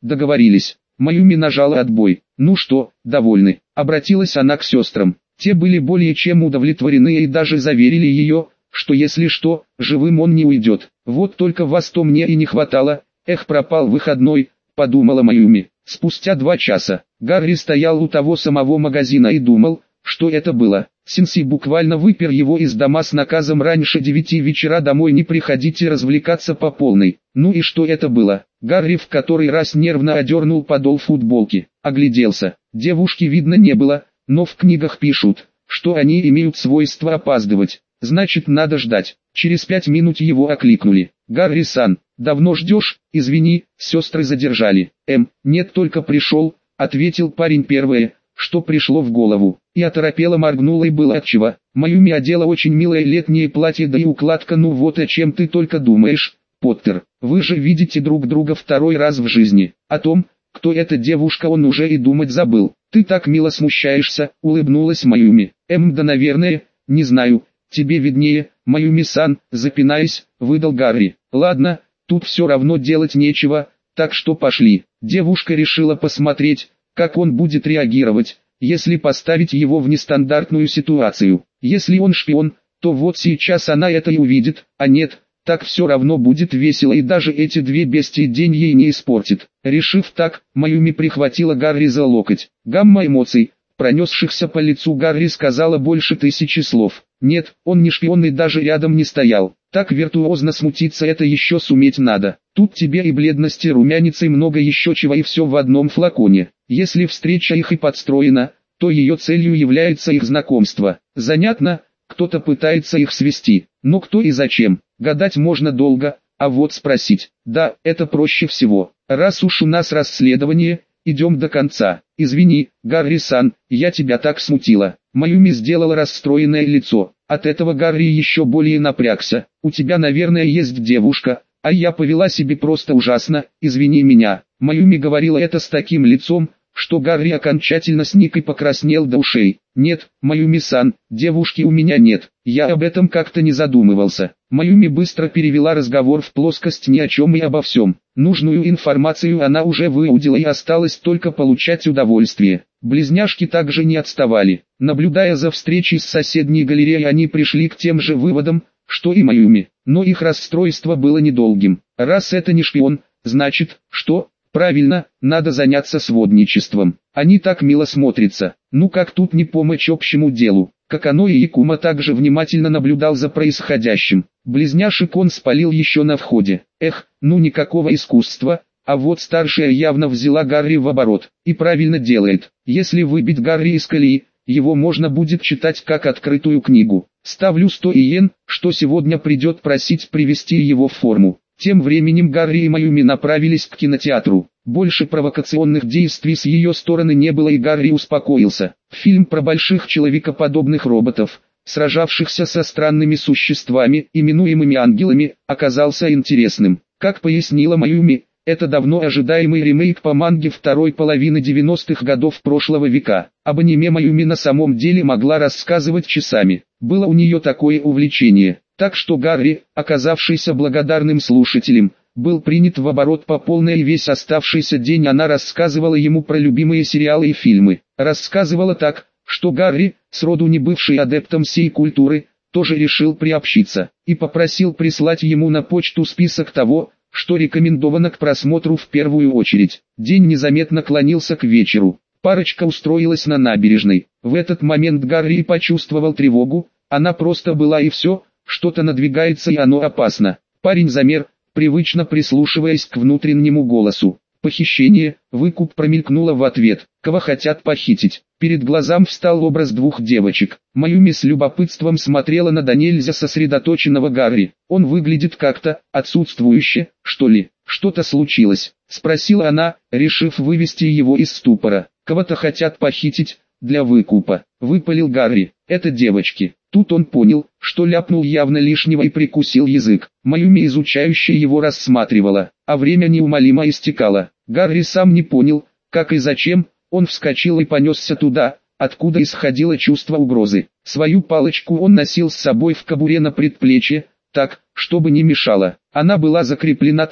договорились. Маюми нажала отбой. Ну что, довольны? Обратилась она к сестрам. Те были более чем удовлетворены и даже заверили ее, что если что, живым он не уйдет. Вот только вас-то мне и не хватало. Эх, пропал выходной, подумала Маюми. Спустя 2 часа, Гарри стоял у того самого магазина и думал, что это было. Сенсей буквально выпер его из дома с наказом раньше 9 вечера домой не приходить и развлекаться по полной. Ну и что это было? Гарри в который раз нервно одернул подол футболки, огляделся. Девушки видно не было, но в книгах пишут, что они имеют свойство опаздывать. Значит, надо ждать. Через 5 минут его окликнули. «Гарри-сан, давно ждешь? Извини, сестры задержали». Нет, только пришел», — ответил парень первое, что пришло в голову. И оторопело моргнула и было отчего. Маюми одела очень милое летнее платье, да и укладка, ну вот о чем ты только думаешь, Поттер. Вы же видите друг друга 2-й раз в жизни. О том, кто эта девушка, он уже и думать забыл. Ты так мило смущаешься, улыбнулась Маюми. Да наверное, не знаю, тебе виднее, Маюми-сан, запинаясь, выдал Гарри. Ладно, тут все равно делать нечего, так что пошли. Девушка решила посмотреть, как он будет реагировать, если поставить его в нестандартную ситуацию. Если он шпион, то вот сейчас она это и увидит, а нет, так все равно будет весело и даже эти 2 бестии день ей не испортит. Решив так, Маюми прихватила Гарри за локоть. Гамма эмоций, пронесшихся по лицу Гарри, сказала больше 1000 слов. Нет, он не шпион и даже рядом не стоял. Так виртуозно смутиться это еще суметь надо. Тут тебе и бледности, румянец и много еще чего, и все в одном флаконе. Если встреча их и подстроена, то ее целью является их знакомство. Занятно, кто-то пытается их свести, но кто и зачем, гадать можно долго, а вот спросить, да, это проще всего. Раз уж у нас расследование, идем до конца. Извини, Гарри-сан, я тебя так смутила. Маюми сделала расстроенное лицо. От этого Гарри еще более напрягся. У тебя, наверное, есть девушка, а я повела себя просто ужасно, извини меня. Маюми говорила это с таким лицом, что Гарри окончательно сник и покраснел до ушей. Нет, Маюми-сан, девушки у меня нет, я об этом как-то не задумывался. Маюми быстро перевела разговор в плоскость ни о чем и обо всем. Нужную информацию она уже выудила и осталось только получать удовольствие. Близняшки также не отставали. Наблюдая за встречей с соседней галереей, они пришли к тем же выводам, что и Маюми. Но их расстройство было недолгим. Раз это не шпион, значит, что? Правильно, надо заняться сводничеством. Они так мило смотрятся. Ну как тут не помочь общему делу? Какано и Якума также внимательно наблюдал за происходящим. Близняшек он спалил еще на входе. Ну никакого искусства, а вот старшая явно взяла Гарри в оборот. И правильно делает. Если выбить Гарри из колеи, его можно будет читать как открытую книгу. Ставлю 100 иен, что сегодня придет просить привести его в форму. Тем временем Гарри и Маюми направились к кинотеатру. Больше провокационных действий с ее стороны не было, и Гарри успокоился. Фильм про больших человекоподобных роботов, сражавшихся со странными существами, именуемыми ангелами, оказался интересным. Как пояснила Маюми, это давно ожидаемый ремейк по манге второй половины 90-х годов прошлого века. Об аниме Маюми на самом деле могла рассказывать часами. Было у нее такое увлечение. Так что Гарри, оказавшийся благодарным слушателем, был принят в оборот по полной, и весь оставшийся день она рассказывала ему про любимые сериалы и фильмы. Рассказывала так, что Гарри, сроду не бывший адептом сей культуры, тоже решил приобщиться, и попросил прислать ему на почту список того, что рекомендовано к просмотру в первую очередь. День незаметно клонился к вечеру. Парочка устроилась на набережной. В этот момент Гарри почувствовал тревогу, она просто была и все. Что-то надвигается и оно опасно. Парень замер, привычно прислушиваясь к внутреннему голосу. Похищение, выкуп, промелькнуло в ответ. Кого хотят похитить? Перед глазам встал образ 2 девочек. Маюми с любопытством смотрела на до нельзя сосредоточенного Гарри. Он выглядит как-то отсутствующе, что ли. Что-то случилось? Спросила она, решив вывести его из ступора. Кого-то хотят похитить, для выкупа. Выпалил Гарри. Это девочки. Тут он понял, что ляпнул явно лишнего и прикусил язык. Маюми изучающая его рассматривала, а время неумолимо истекало. Гарри сам не понял, как и зачем, он вскочил и понесся туда, откуда исходило чувство угрозы. Свою палочку он носил с собой в кобуре на предплечье, так, чтобы не мешало. Она была закреплена так,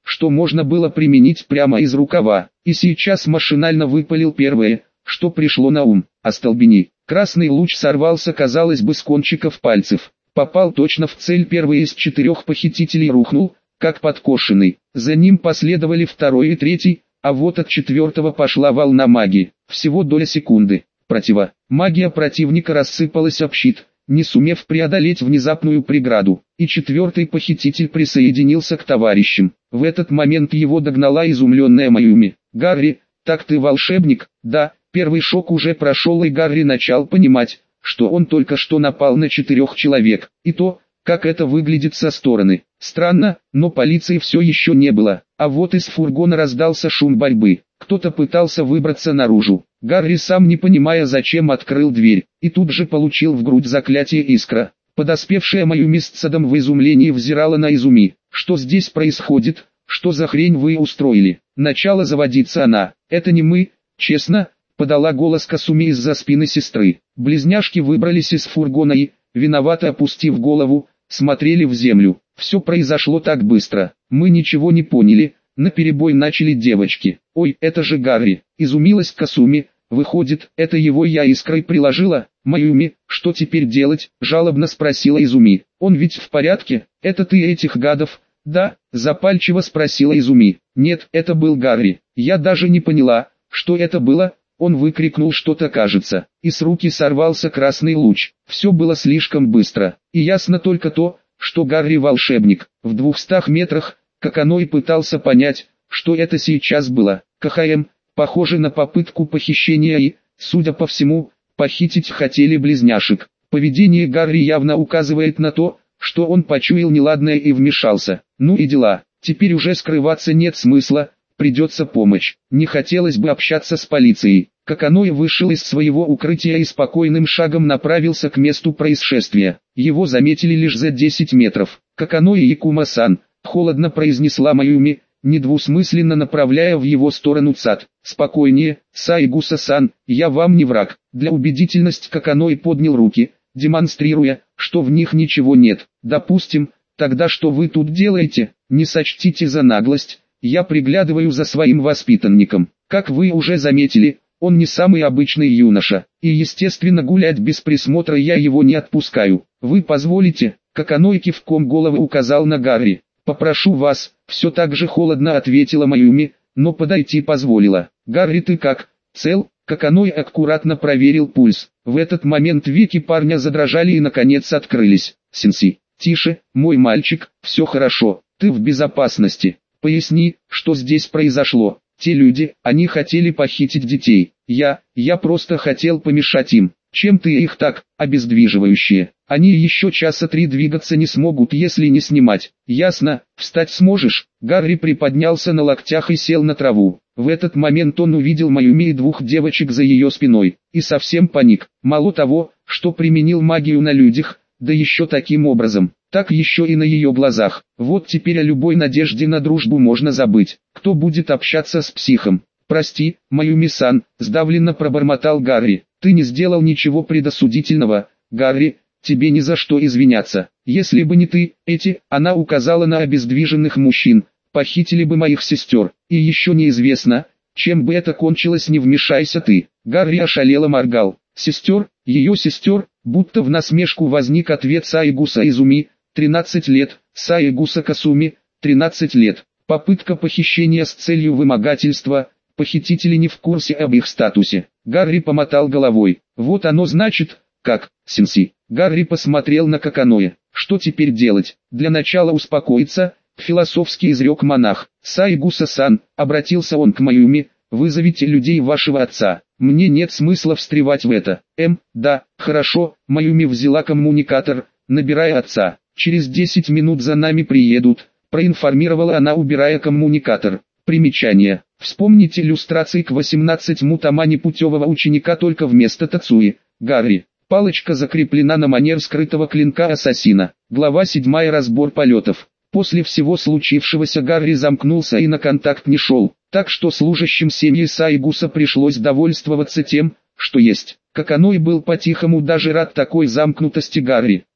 что можно было применить прямо из рукава, и сейчас машинально выпалил первое, что пришло на ум: остолбени. Красный луч сорвался, казалось бы, с кончиков пальцев. Попал точно в цель. Первый из 4 похитителей рухнул, как подкошенный. За ним последовали второй и третий, а вот от 4-го пошла волна магии. Всего доля секунды. Магия противника рассыпалась об щит, не сумев преодолеть внезапную преграду, и 4-й похититель присоединился к товарищам. В этот момент его догнала изумленная Майюми. «Гарри, так ты волшебник?» «Да». Первый шок уже прошел, и Гарри начал понимать, что он только что напал на 4 человек, и то, как это выглядит со стороны. Странно, но полиции все еще не было, а вот из фургона раздался шум борьбы. Кто-то пытался выбраться наружу. Гарри, сам не понимая зачем, открыл дверь, и тут же получил в грудь заклятие искра. Подоспевшая Майюми с Цадом в изумлении взирала на Изуми. «Что здесь происходит? Что за хрень вы устроили?» Начала заводиться она. «Это не мы, честно», — подала голос Касуми из-за спины сестры. Близняшки выбрались из фургона и, виновато опустив голову, смотрели в землю. «Все произошло так быстро, мы ничего не поняли», — наперебой начали девочки. «Ой, это же Гарри», — изумилась Касуми. «Выходит, это его я искрой приложила?» «Майюми, что теперь делать?» — жалобно спросила Изуми. «Он ведь в порядке? Это ты этих гадов?» «Да», — запальчиво спросила Изуми. «Нет, это был Гарри. Я даже не поняла, что это было». Он выкрикнул что-то, кажется, и с руки сорвался красный луч. Все было слишком быстро, и ясно только то, что Гарри волшебник. В 200 метрах, как оно и пытался понять, что это сейчас было. КХМ, похоже на попытку похищения и, судя по всему, похитить хотели близняшек. Поведение Гарри явно указывает на то, что он почуял неладное и вмешался. Ну и дела, теперь уже скрываться нет смысла, придется помочь. Не хотелось бы общаться с полицией. Каканоэ вышел из своего укрытия и спокойным шагом направился к месту происшествия. Его заметили лишь за 10 метров. «Каканоэ Якума-сан», — холодно произнесла Майюми, недвусмысленно направляя в его сторону Цад. «Спокойнее, Сайгуса-сан, я вам не враг». Для убедительности Каканоэ поднял руки, демонстрируя, что в них ничего нет. «Допустим, тогда что вы тут делаете? Не сочтите за наглость, я приглядываю за своим воспитанником. Как вы уже заметили, он не самый обычный юноша, и естественно гулять без присмотра я его не отпускаю. Вы позволите?» Каканоэ кивком головы указал на Гарри. «Попрошу вас», — все так же холодно ответила Майюми, но подойти позволила. «Гарри, ты как, цел?» Каканоэ аккуратно проверил пульс. В этот момент веки парня задрожали и наконец открылись. «Сенси, тише, мой мальчик, все хорошо, ты в безопасности. Поясни, что здесь произошло». «Те люди, они хотели похитить детей. Я просто хотел помешать им». «Чем ты их так, обездвиживающие? Они еще часа 3 двигаться не смогут, если не снимать». «Ясно, встать сможешь?» Гарри приподнялся на локтях и сел на траву. В этот момент он увидел Майюми и 2 девочек за ее спиной, и совсем паник. Мало того, что применил магию на людях, да еще таким образом, так еще и на ее глазах. Вот теперь о любой надежде на дружбу можно забыть. Кто будет общаться с психом? «Прости, Майюми-сан», — сдавленно пробормотал Гарри. «Ты не сделал ничего предосудительного, Гарри, тебе ни за что извиняться. Если бы не ты, она указала на обездвиженных мужчин, похитили бы моих сестер, и еще неизвестно, чем бы это кончилось, не вмешайся ты». Гарри ошалело моргал. «Сестер? Ее сестер?» Будто в насмешку возник ответ Сайгуса Изуми, 13 лет, Сайгуса Касуми, 13 лет. Попытка похищения с целью вымогательства, похитители не в курсе об их статусе. Гарри помотал головой. «Вот оно значит, как, Сенси». Гарри посмотрел на Каканоэ. «Что теперь делать? Для начала успокоиться», — философски изрек монах. «Сайгуса-сан», — обратился он к Майюми, — «вызовите людей вашего отца. Мне нет смысла встревать в это». Да, хорошо», — Майюми взяла коммуникатор, набирая отца. «Через 10 минут за нами приедут», — проинформировала она, убирая коммуникатор. Примечание. Вспомните иллюстрации к 18-му тома непутевого ученика, только вместо Тацуи. Гарри. Палочка закреплена на манер скрытого клинка ассасина. Глава 7. Разбор полетов. После всего случившегося Гарри замкнулся и на контакт не шел, так что служащим семьи Сайгуса пришлось довольствоваться тем, что есть. Каканоэ был по-тихому даже рад такой замкнутости Гарри.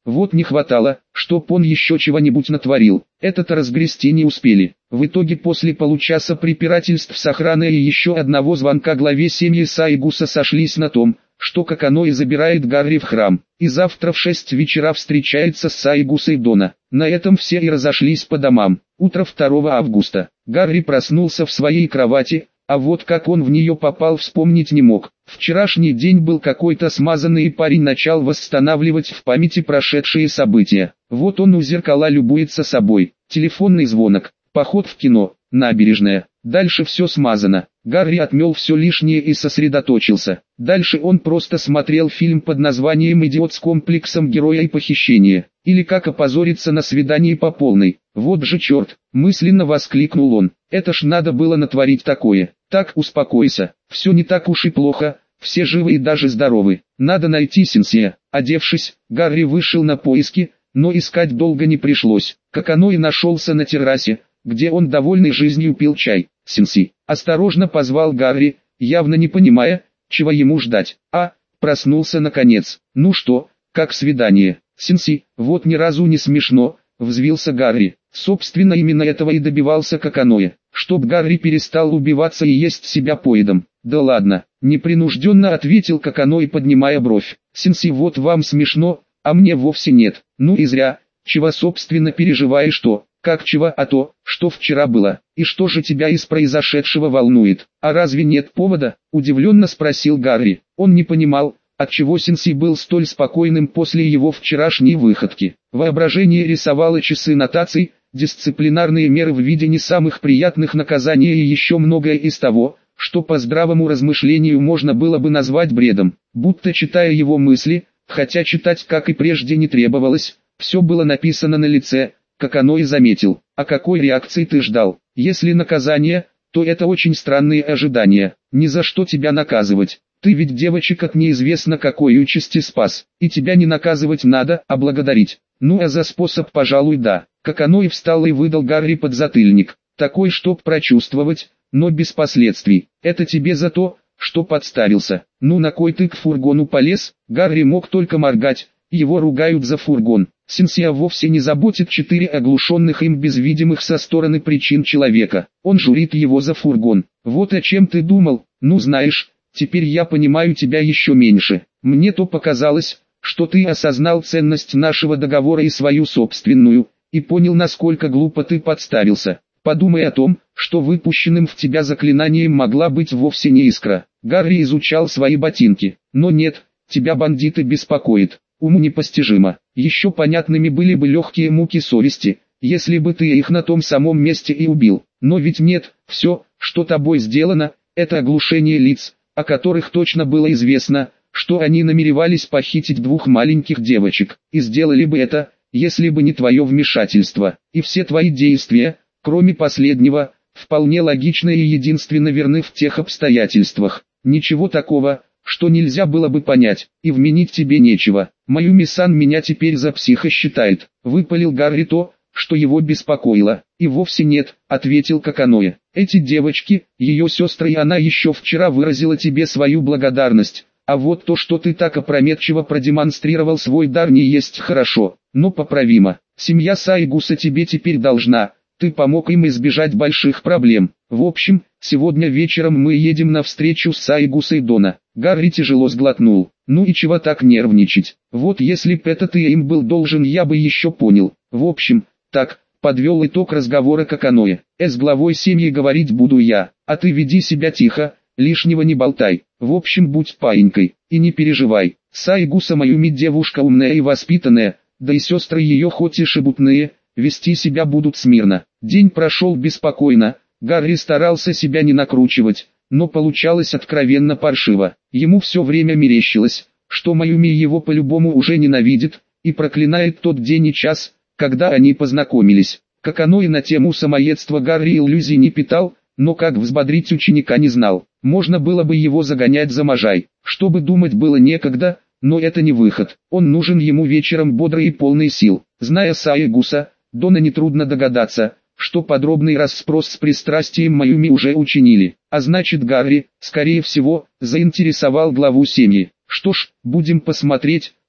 Вот не хватало, чтоб он еще чего-нибудь натворил. Это-то разгрести не успели. В итоге после получаса препирательств с охраной и еще одного звонка главе семьи Сайгуса сошлись на том, что Каканоэ забирает Гарри в храм, и завтра в 6 вечера встречается с Сайгусой Дона. На этом все и разошлись по домам. Утро 2 августа. Гарри проснулся в своей кровати, а вот как он в нее попал, вспомнить не мог. Вчерашний день был какой-то смазанный, и парень начал восстанавливать в памяти прошедшие события. Вот он у зеркала любуется собой. Телефонный звонок, поход в кино, набережная. Дальше все смазано. Гарри отмел все лишнее и сосредоточился. Дальше он просто смотрел фильм под названием «Идиот с комплексом героя и похищение». Или «Как опозориться на свидании по полной». Вот же черт, мысленно воскликнул он. Это ж надо было натворить такое. Так, успокойся, все не так уж и плохо, все живы и даже здоровы. Надо найти Синсия. Одевшись, Гарри вышел на поиски, но искать долго не пришлось. Каканоэ нашелся на террасе, где он довольный жизнью пил чай. Синси осторожно позвал Гарри, явно не понимая, чего ему ждать. Проснулся наконец. Ну что, как свидание? Синси, вот ни разу не смешно, взвился Гарри. Собственно, именно этого и добивался Каканоэ, чтоб Гарри перестал убиваться и есть себя поедом. Да ладно, непринужденно ответил Каканоэ, поднимая бровь. Синси, вот вам смешно, а мне вовсе нет. Ну и зря, чего собственно переживаешь то? Как чего, а то, что вчера было, и что же тебя из произошедшего волнует? А разве нет повода? Удивленно спросил Гарри. Он не понимал, отчего Синси был столь спокойным после его вчерашней выходки. Воображение рисовало часы нотаций, дисциплинарные меры в виде не самых приятных наказаний и еще многое из того, что по здравому размышлению можно было бы назвать бредом. Будто читая его мысли, хотя читать как и прежде не требовалось, все было написано на лице. Каканоэ заметил. А какой реакции ты ждал? Если наказание, то это очень странные ожидания. Ни за что тебя наказывать. Ты ведь девочек от неизвестно какой участи спас. И тебя не наказывать надо, а благодарить. Ну а за способ, пожалуй, да. Каканоэ встал и выдал Гарри подзатыльник. Такой, чтоб прочувствовать, но без последствий. Это тебе за то, что подставился. Ну на кой ты к фургону полез? Гарри мог только моргать. Его ругают за фургон. Синсия вовсе не заботит 4 оглушенных им без видимых со стороны причин человека. Он журит его за фургон. Вот о чем ты думал? Ну знаешь, теперь я понимаю тебя еще меньше. Мне то показалось, что ты осознал ценность нашего договора и свою собственную, и понял, насколько глупо ты подставился. Подумай о том, что выпущенным в тебя заклинанием могла быть вовсе не искра. Гарри изучал свои ботинки. Но нет, тебя бандиты беспокоят. Уму непостижимо. Еще понятными были бы легкие муки совести, если бы ты их на том самом месте и убил. Но ведь нет, все, что тобой сделано, это оглушение лиц, о которых точно было известно, что они намеревались похитить 2 маленьких девочек, и сделали бы это, если бы не твое вмешательство. И все твои действия, кроме последнего, вполне логичны и единственно верны в тех обстоятельствах. Ничего такого, что нельзя было бы понять, и вменить тебе нечего. Маюми-сан меня теперь за психа считает. Выпалил Гарри то, что его беспокоило. И вовсе нет, ответил Каканоэ. Эти девочки, ее сестры, и она еще вчера выразила тебе свою благодарность. А вот то, что ты так опрометчиво продемонстрировал свой дар, не есть хорошо, но поправимо. Семья Сайгуса тебе теперь должна. Ты помог им избежать больших проблем. В общем, сегодня вечером мы едем на встречу с Сайгусой Дона. Гарри тяжело сглотнул. Ну и чего так нервничать? Вот если б это ты им был должен, я бы еще понял. В общем, так, подвел итог разговора Каканоэ. С главой семьи говорить буду я, а ты веди себя тихо, лишнего не болтай. В общем, будь паинькой, и не переживай. Сайгуса Маюми девушка умная и воспитанная, да и сестры ее хоть и шебутные, вести себя будут смирно. День прошел беспокойно, Гарри старался себя не накручивать, но получалось откровенно паршиво. Ему все время мерещилось, что Маюми его по-любому уже ненавидит, и проклинает тот день и час, когда они познакомились. Каканоэ на тему самоедства Гарри иллюзий не питал, но как взбодрить ученика не знал. Можно было бы его загонять за можай, чтобы думать было некогда, но это не выход. Он нужен ему вечером бодрый и полный сил. Зная Сайгуса Дона, нетрудно догадаться, что подробный расспрос с пристрастием Маюми уже учинили. А значит, Гарри, скорее всего, заинтересовал главу семьи. Что ж, будем посмотреть,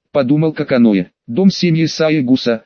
подумал Каканоэ. Дом семьи Саегуса,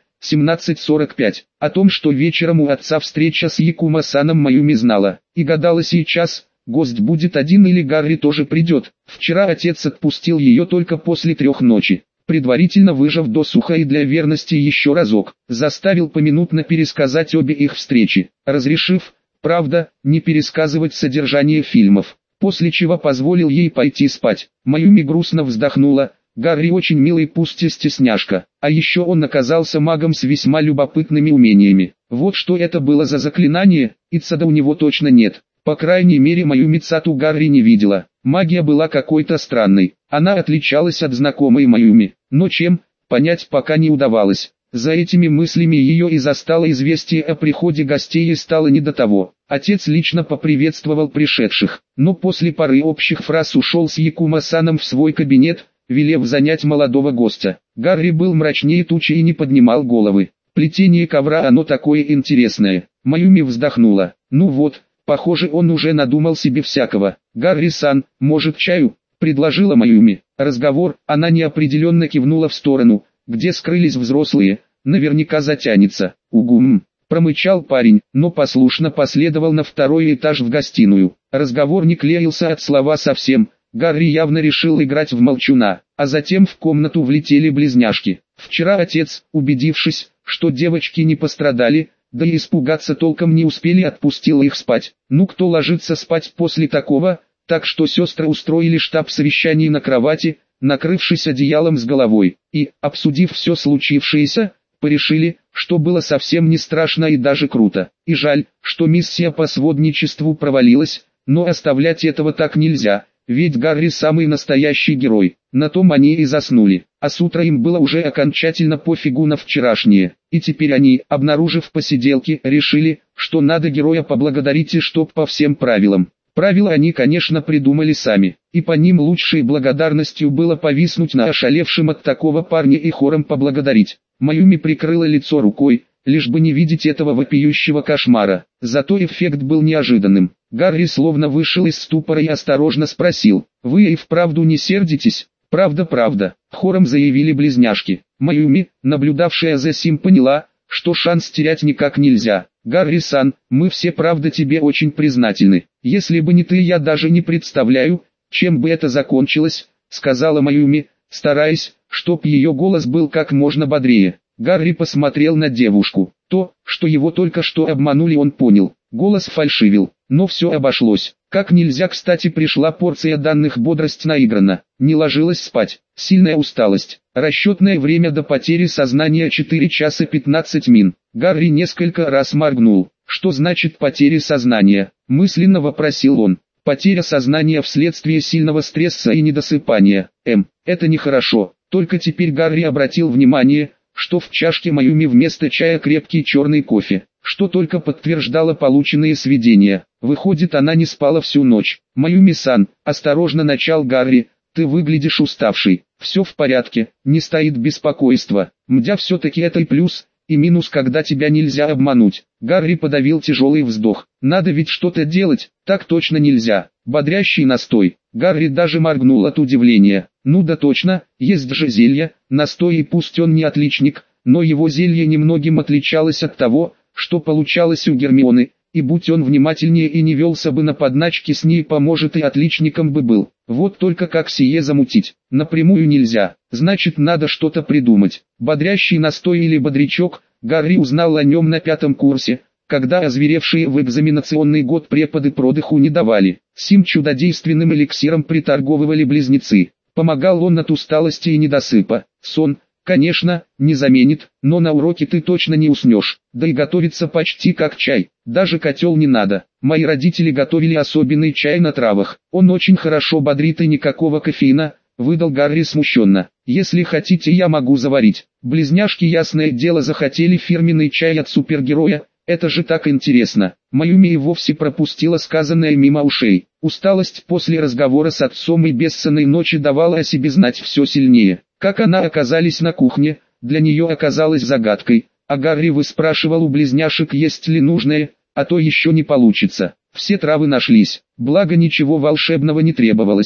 17:45. О том, что вечером у отца встреча с Якума-саном, Маюми знала, и гадала сейчас, гость будет один или Гарри тоже придет. Вчера отец отпустил ее только после 3 ночи, предварительно выжав досуха и для верности еще разок, заставил поминутно пересказать обе их встречи, разрешив, правда, не пересказывать содержание фильмов, после чего позволил ей пойти спать. Маюми грустно вздохнула. Гарри очень милый, пусть и стесняшка, а еще он оказался магом с весьма любопытными умениями. Вот что это было за заклинание, Ицада у него точно нет. По крайней мере, Маюми Цату Гарри не видела. Магия была какой-то странной, она отличалась от знакомой Маюми, но чем, понять пока не удавалось. За этими мыслями ее и застало известие о приходе гостей, и стало не до того. Отец лично поприветствовал пришедших, но после пары общих фраз ушел с Якума-саном в свой кабинет, велев занять молодого гостя. Гарри был мрачнее тучи и не поднимал головы. Плетение ковра, оно такое интересное. Маюми вздохнула. Ну вот, похоже, он уже надумал себе всякого. Гарри-сан, может чаю? Предложила Маюми. Разговор, она неопределенно кивнула в сторону, где скрылись взрослые, наверняка затянется. Угум. Промычал парень, но послушно последовал на 2-й этаж в гостиную. Разговор не клеился от слова совсем. Гарри явно решил играть в молчуна, а затем в комнату влетели близняшки. Вчера отец, убедившись, что девочки не пострадали, да и испугаться толком не успели, отпустил их спать. Ну кто ложится спать после такого, так что сестры устроили штаб-совещание на кровати, накрывшись одеялом с головой, и, обсудив все случившееся, порешили, что было совсем не страшно и даже круто. И жаль, что миссия по сводничеству провалилась, но оставлять этого так нельзя. Ведь Гарри самый настоящий герой. На том они и заснули. А с утра им было уже окончательно пофигу на вчерашнее. И теперь они, обнаружив посиделки, решили, что надо героя поблагодарить, и чтоб по всем правилам. Правила они, конечно, придумали сами. И по ним лучшей благодарностью было повиснуть на ошалевшем от такого парня и хором поблагодарить. Маюми прикрыла лицо рукой, лишь бы не видеть этого вопиющего кошмара. Зато эффект был неожиданным. Гарри словно вышел из ступора и осторожно спросил: «Вы и вправду не сердитесь?» «Правда, правда», — хором заявили близняшки. Маюми, наблюдавшая за сим, поняла, что шанс терять никак нельзя. «Гарри-сан, мы все правда тебе очень признательны. Если бы не ты, я даже не представляю, чем бы это закончилось», — сказала Маюми, стараясь, чтоб ее голос был как можно бодрее. Гарри посмотрел на девушку. То, что его только что обманули, он понял. Голос фальшивил, но все обошлось. Как нельзя кстати пришла порция данных, бодрость наиграна. Не ложилась спать, сильная усталость. Расчетное время до потери сознания 4 часа 15 мин. Гарри несколько раз моргнул. Что значит потери сознания? Мысленно вопросил он. Потеря сознания вследствие сильного стресса и недосыпания. Это нехорошо. Только теперь Гарри обратил внимание, что в чашке Маюми вместо чая крепкий черный кофе, что только подтверждало полученные сведения. Выходит, она не спала всю ночь. «Маюми-сан», осторожно начал Гарри, — «ты выглядишь уставший». «Все в порядке, не стоит беспокойства. Мдя, все-таки это и плюс, и минус, когда тебя нельзя обмануть». Гарри подавил тяжелый вздох. «Надо ведь что-то делать, так точно нельзя». Бодрящий настой. Гарри даже моргнул от удивления. Ну да точно, есть же зелье, настой, и пусть он не отличник, но его зелье немногим отличалось от того, что получалось у Гермионы, и будь он внимательнее и не велся бы на подначки с ней, поможет, и отличником бы был. Вот только как сие замутить? Напрямую нельзя, значит надо что-то придумать. Бодрящий настой или бодрячок, Гарри узнал о нем на 5-м курсе, когда озверевшие в экзаменационный год преподы продыху не давали. Сим чудодейственным эликсиром приторговывали близнецы. Помогал он от усталости и недосыпа. Сон, конечно, не заменит, но на уроке ты точно не уснешь. Да и готовится почти как чай, даже котел не надо. Мои родители готовили особенный чай на травах. Он очень хорошо бодрит и никакого кофеина, выдал Гарри смущенно. Если хотите, я могу заварить. Близняшки, ясное дело, захотели фирменный чай от супергероя. Это же так интересно. Маюми и вовсе пропустила сказанное мимо ушей. Усталость после разговора с отцом и бессонной ночи давала о себе знать все сильнее. Как она оказались на кухне, для нее оказалось загадкой, а Гарри выспрашивал у близняшек, есть ли нужное, а то еще не получится. Все травы нашлись, благо ничего волшебного не требовалось.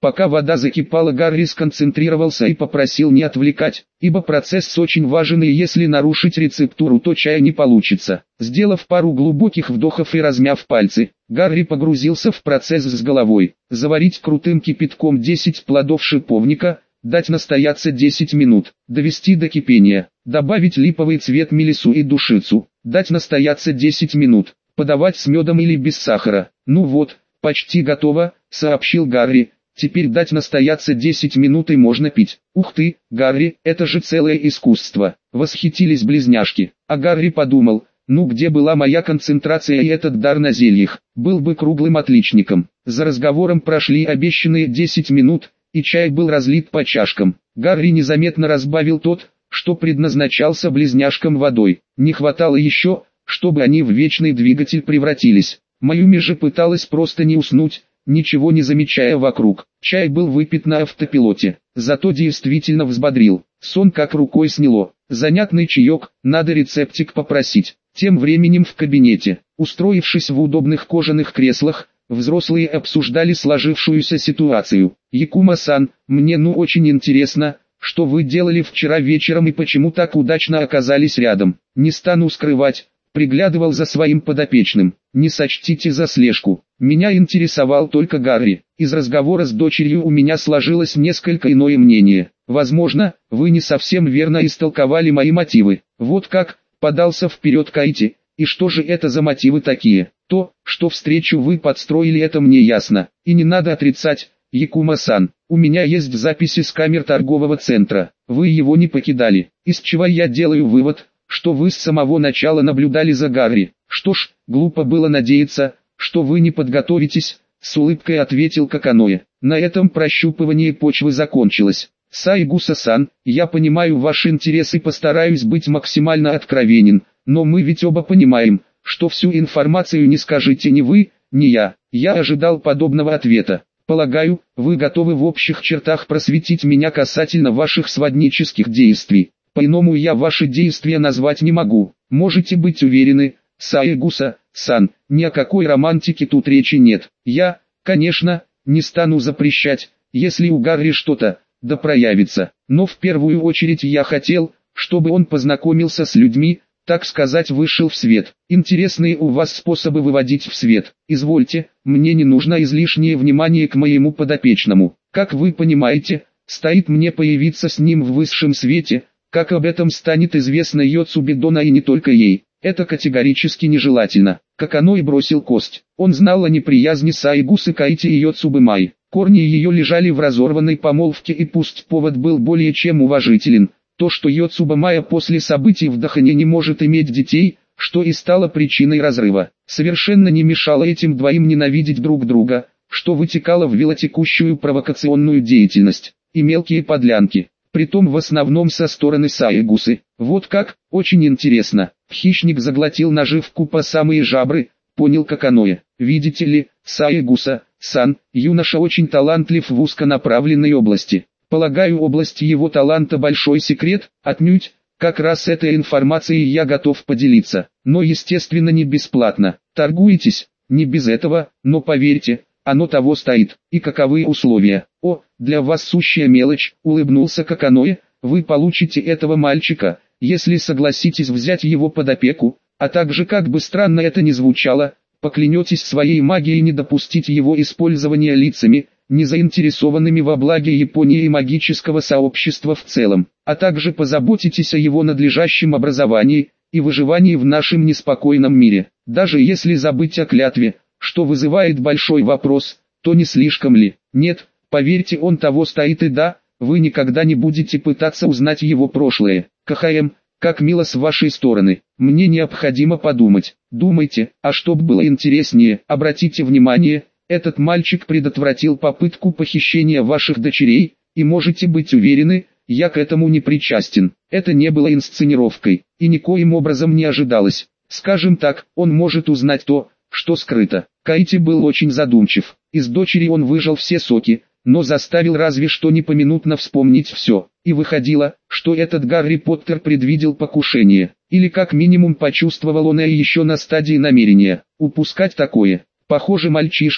Пока вода закипала, Гарри сконцентрировался и попросил не отвлекать, ибо процесс очень важен, и если нарушить рецептуру, то чая не получится. Сделав пару глубоких вдохов и размяв пальцы, Гарри погрузился в процесс с головой. Заварить крутым кипятком 10 плодов шиповника, дать настояться 10 минут, довести до кипения, добавить липовый цвет, мелису и душицу, дать настояться 10 минут, подавать с медом или без сахара. «Ну вот, почти готово», — сообщил Гарри. «Теперь дать настояться 10 минут и можно пить». «Ух ты, Гарри, это же целое искусство!» — восхитились близняшки. А Гарри подумал: ну где была моя концентрация и этот дар на зельях? Был бы круглым отличником. За разговором прошли обещанные 10 минут, и чай был разлит по чашкам. Гарри незаметно разбавил тот, что предназначался близняшкам, водой. Не хватало еще, чтобы они в вечный двигатель превратились. Маюми же пыталась просто не уснуть, ничего не замечая вокруг. Чай был выпит на автопилоте, зато действительно взбодрил. Сон как рукой сняло. Занятный чаек, надо рецептик попросить. Тем временем в кабинете, устроившись в удобных кожаных креслах, взрослые обсуждали сложившуюся ситуацию. «Якума-сан, мне очень интересно, что вы делали вчера вечером и почему так удачно оказались рядом. Не стану скрывать, приглядывал за своим подопечным. Не сочтите за слежку. Меня интересовал только Гарри. Из разговора с дочерью у меня сложилось несколько иное мнение. Возможно, вы не совсем верно истолковали мои мотивы». «Вот как?» — подался вперед Кайти. «И что же это за мотивы такие?» «То, что встречу вы подстроили, это мне ясно. И не надо отрицать, Якума-сан, у меня есть записи с камер торгового центра. Вы его не покидали. Из чего я делаю вывод, что вы с самого начала наблюдали за Гарри. Что ж, глупо было надеяться, что вы не подготовитесь», — с улыбкой ответил Каканоэ. На этом прощупывание почвы закончилось. «Сайгуса-сан, я понимаю ваш интерес и постараюсь быть максимально откровенен, но мы ведь оба понимаем, что всю информацию не скажете ни вы, ни я». Я ожидал подобного ответа. «Полагаю, вы готовы в общих чертах просветить меня касательно ваших своднических действий. По-иному я ваши действия назвать не могу. Можете быть уверены, Сайгуса-сан, ни о какой романтике тут речи нет. Я, конечно, не стану запрещать, если у Гарри что-то да проявится. Но в первую очередь я хотел, чтобы он познакомился с людьми, так сказать, вышел в свет. Интересные у вас способы выводить в свет. Извольте, мне не нужно излишнее внимание к моему подопечному. Как вы понимаете, стоит мне появиться с ним в высшем свете, как об этом станет известно Йоцубе Дона и не только ей. Это категорически нежелательно». Каканоэ бросил кость. Он знал о неприязни Сайгусы Кайти и Йоцубе Май. Корни ее лежали в разорванной помолвке, и пусть повод был более чем уважителен, то, что Йоцуба Майя после событий в Дахане не может иметь детей, что и стало причиной разрыва, совершенно не мешало этим двоим ненавидеть друг друга, что вытекало в велотекущую провокационную деятельность и мелкие подлянки, притом в основном со стороны Сайгусы. «Вот как, очень интересно». Хищник заглотил наживку по самые жабры, понял Каканоэ. «Видите ли, Сайгуса-сан, юноша очень талантлив в узконаправленной области. Полагаю, область его таланта большой секрет, отнюдь, как раз этой информацией я готов поделиться, но естественно не бесплатно. Торгуетесь? Не без этого, но поверьте, оно того стоит. И каковы условия?» «О, для вас сущая мелочь», — улыбнулся Каканоэ, «вы получите этого мальчика, если согласитесь взять его под опеку, а также, как бы странно это ни звучало, поклянетесь своей магией не допустить его использования лицами, не заинтересованными во благе Японии и магического сообщества в целом, а также позаботитесь о его надлежащем образовании и выживании в нашем неспокойном мире. Даже если забыть о клятве, что вызывает большой вопрос, то не слишком ли? Нет, поверьте, он того стоит, и да, вы никогда не будете пытаться узнать его прошлое. КХМ, как мило с вашей стороны. Мне необходимо подумать. Думайте, а чтоб было интереснее, обратите внимание, этот мальчик предотвратил попытку похищения ваших дочерей, и можете быть уверены, я к этому не причастен. Это не было инсценировкой, и никоим образом не ожидалось. Скажем так, он может узнать то, что скрыто». Кайти был очень задумчив. Из дочери он выжал все соки, но заставил разве что не поминутно вспомнить все. И выходило, что этот Гарри Поттер предвидел покушение, или как минимум почувствовал он еще на стадии намерения. Упускать такое. Похоже, мальчишка,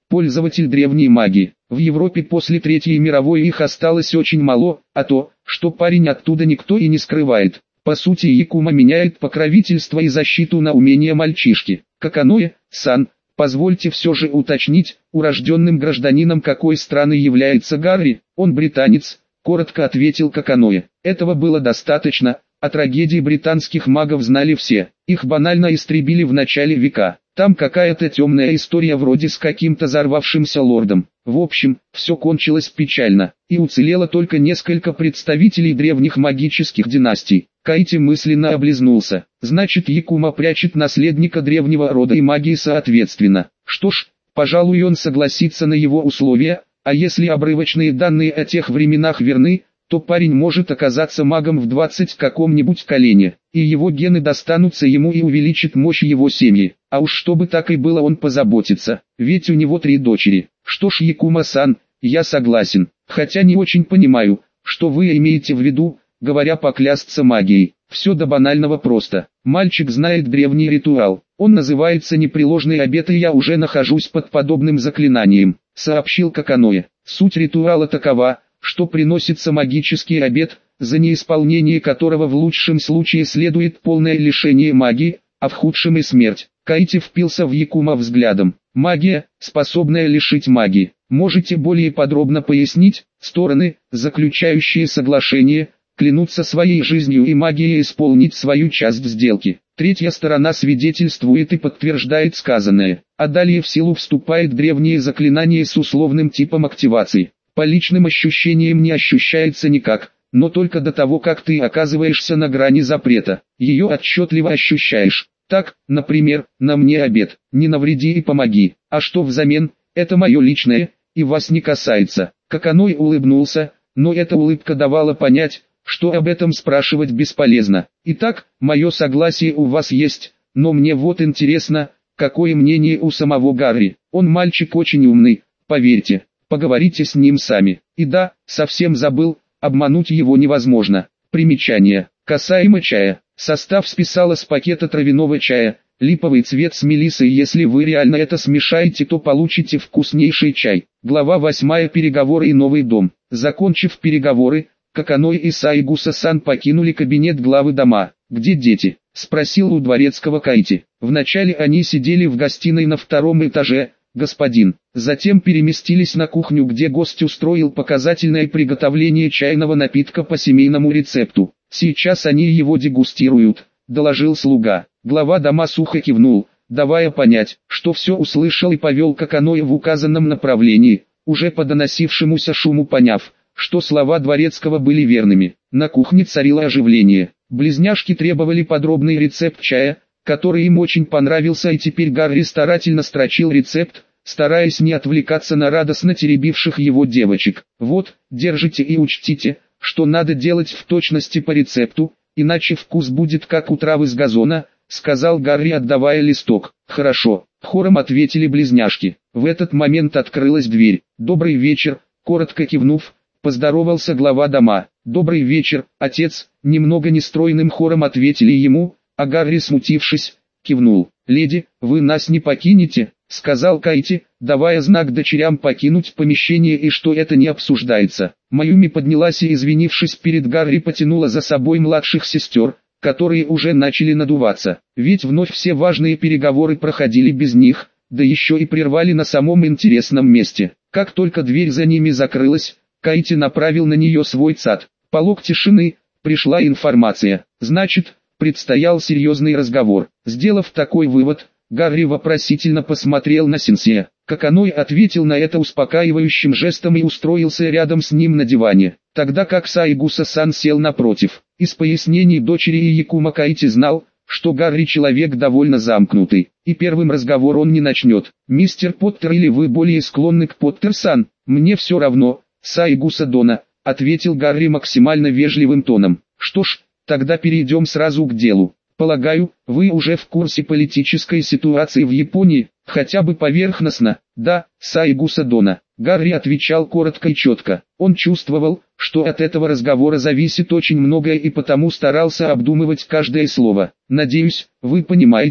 пользователь древней магии. В Европе после Третьей мировой их осталось очень мало, а то, что парень оттуда никто и не скрывает. По сути Якума меняет покровительство и защиту на умение мальчишки. Каканоэ-сан, позвольте все же уточнить, урожденным гражданином какой страны является Гарри? Он британец, коротко ответил Каканоэ. Этого было достаточно, о трагедии британских магов знали все, их банально истребили в начале века. Там какая-то темная история вроде с каким-то взорвавшимся лордом. В общем, все кончилось печально, и уцелело только несколько представителей древних магических династий. Кайти мысленно облизнулся. Значит, Якума прячет наследника древнего рода и магии соответственно. Что ж, пожалуй, он согласится на его условия, а если обрывочные данные о тех временах верны, то парень может оказаться магом в 20 каком-нибудь колене, и его гены достанутся ему и увеличат мощь его семьи. А уж чтобы так и было, он позаботится, ведь у него 3 дочери. Что ж, Якума-сан, я согласен, хотя не очень понимаю, что вы имеете в виду, говоря поклясться магией. Все до банального просто. Мальчик знает древний ритуал, он называется непреложный обет, и я уже нахожусь под подобным заклинанием, сообщил Каканоэ. Суть ритуала такова, что приносится магический обет, за неисполнение которого в лучшем случае следует полное лишение магии, а в худшем и смерть. Кайти впился в Якума взглядом. Магия, способная лишить магии. Можете более подробно пояснить? Стороны, заключающие соглашение, клянутся своей жизнью и магией исполнить свою часть сделки. Третья сторона свидетельствует и подтверждает сказанное, а далее в силу вступает древнее заклинание с условным типом активации. По личным ощущениям не ощущается никак, но только до того, как ты оказываешься на грани запрета, ее отчетливо ощущаешь. Так, например, на мне обет, не навреди и помоги, а что взамен, это мое личное, и вас не касается. Каканоэ улыбнулся, но эта улыбка давала понять, что об этом спрашивать бесполезно. Итак, мое согласие у вас есть, но мне вот интересно, какое мнение у самого Гарри. Он мальчик очень умный, поверьте. Поговорите с ним сами. И да, совсем забыл, обмануть его невозможно. Примечание. Касаемо чая. Состав списала с пакета травяного чая. Липовый цвет с мелиссой. Если вы реально это смешаете, то получите вкуснейший чай. Глава 8. Переговоры и новый дом. Закончив переговоры, Каканоэ и Сайгуса-сан покинули кабинет главы дома. «Где дети?» – спросил у дворецкого Кайти. Вначале они сидели в гостиной на 2-м этаже, господин. Затем переместились на кухню, где гость устроил показательное приготовление чайного напитка по семейному рецепту. Сейчас они его дегустируют, доложил слуга. Глава дома сухо кивнул, давая понять, что все услышал, и повел Каканоэ в указанном направлении, уже по доносившемуся шуму поняв, что слова дворецкого были верными. На кухне царило оживление. Близняшки требовали подробный рецепт чая, который им очень понравился, и теперь Гарри старательно строчил рецепт, стараясь не отвлекаться на радостно теребивших его девочек. «Вот, держите и учтите, что надо делать в точности по рецепту, иначе вкус будет как у травы с газона», — сказал Гарри, отдавая листок. «Хорошо», — хором ответили близняшки. В этот момент открылась дверь. «Добрый вечер», — коротко кивнув, поздоровался глава дома. «Добрый вечер, отец», — немного нестройным хором ответили ему, а Гарри, смутившись, кивнул. «Леди, вы нас не покинете?» — сказал Кайти, давая знак дочерям покинуть помещение и что это не обсуждается. Маюми поднялась и, извинившись перед Гарри, потянула за собой младших сестер, которые уже начали надуваться. Ведь вновь все важные переговоры проходили без них, да еще и прервали на самом интересном месте. Как только дверь за ними закрылась, Кайти направил на нее свой цат. Полог тишины, пришла информация. Значит, предстоял серьезный разговор. Сделав такой вывод, Гарри вопросительно посмотрел на сенсея. Каканоэ ответил на это успокаивающим жестом и устроился рядом с ним на диване, тогда как Сайгуса-сан сел напротив. Из пояснений дочери и Якума Кайти знал, что Гарри человек довольно замкнутый, и первым разговор он не начнет. «Мистер Поттер, или вы более склонны к Поттер-сан?» «Мне все равно, Сайгуса-дона», — ответил Гарри максимально вежливым тоном. «Что ж, тогда перейдем сразу к делу. Полагаю, вы уже в курсе политической ситуации в Японии, хотя бы поверхностно?» «Да, Сайгуса-дона», — Гарри отвечал коротко и четко. Он чувствовал, что от этого разговора зависит очень многое, и потому старался обдумывать каждое слово. «Надеюсь, вы понимаете,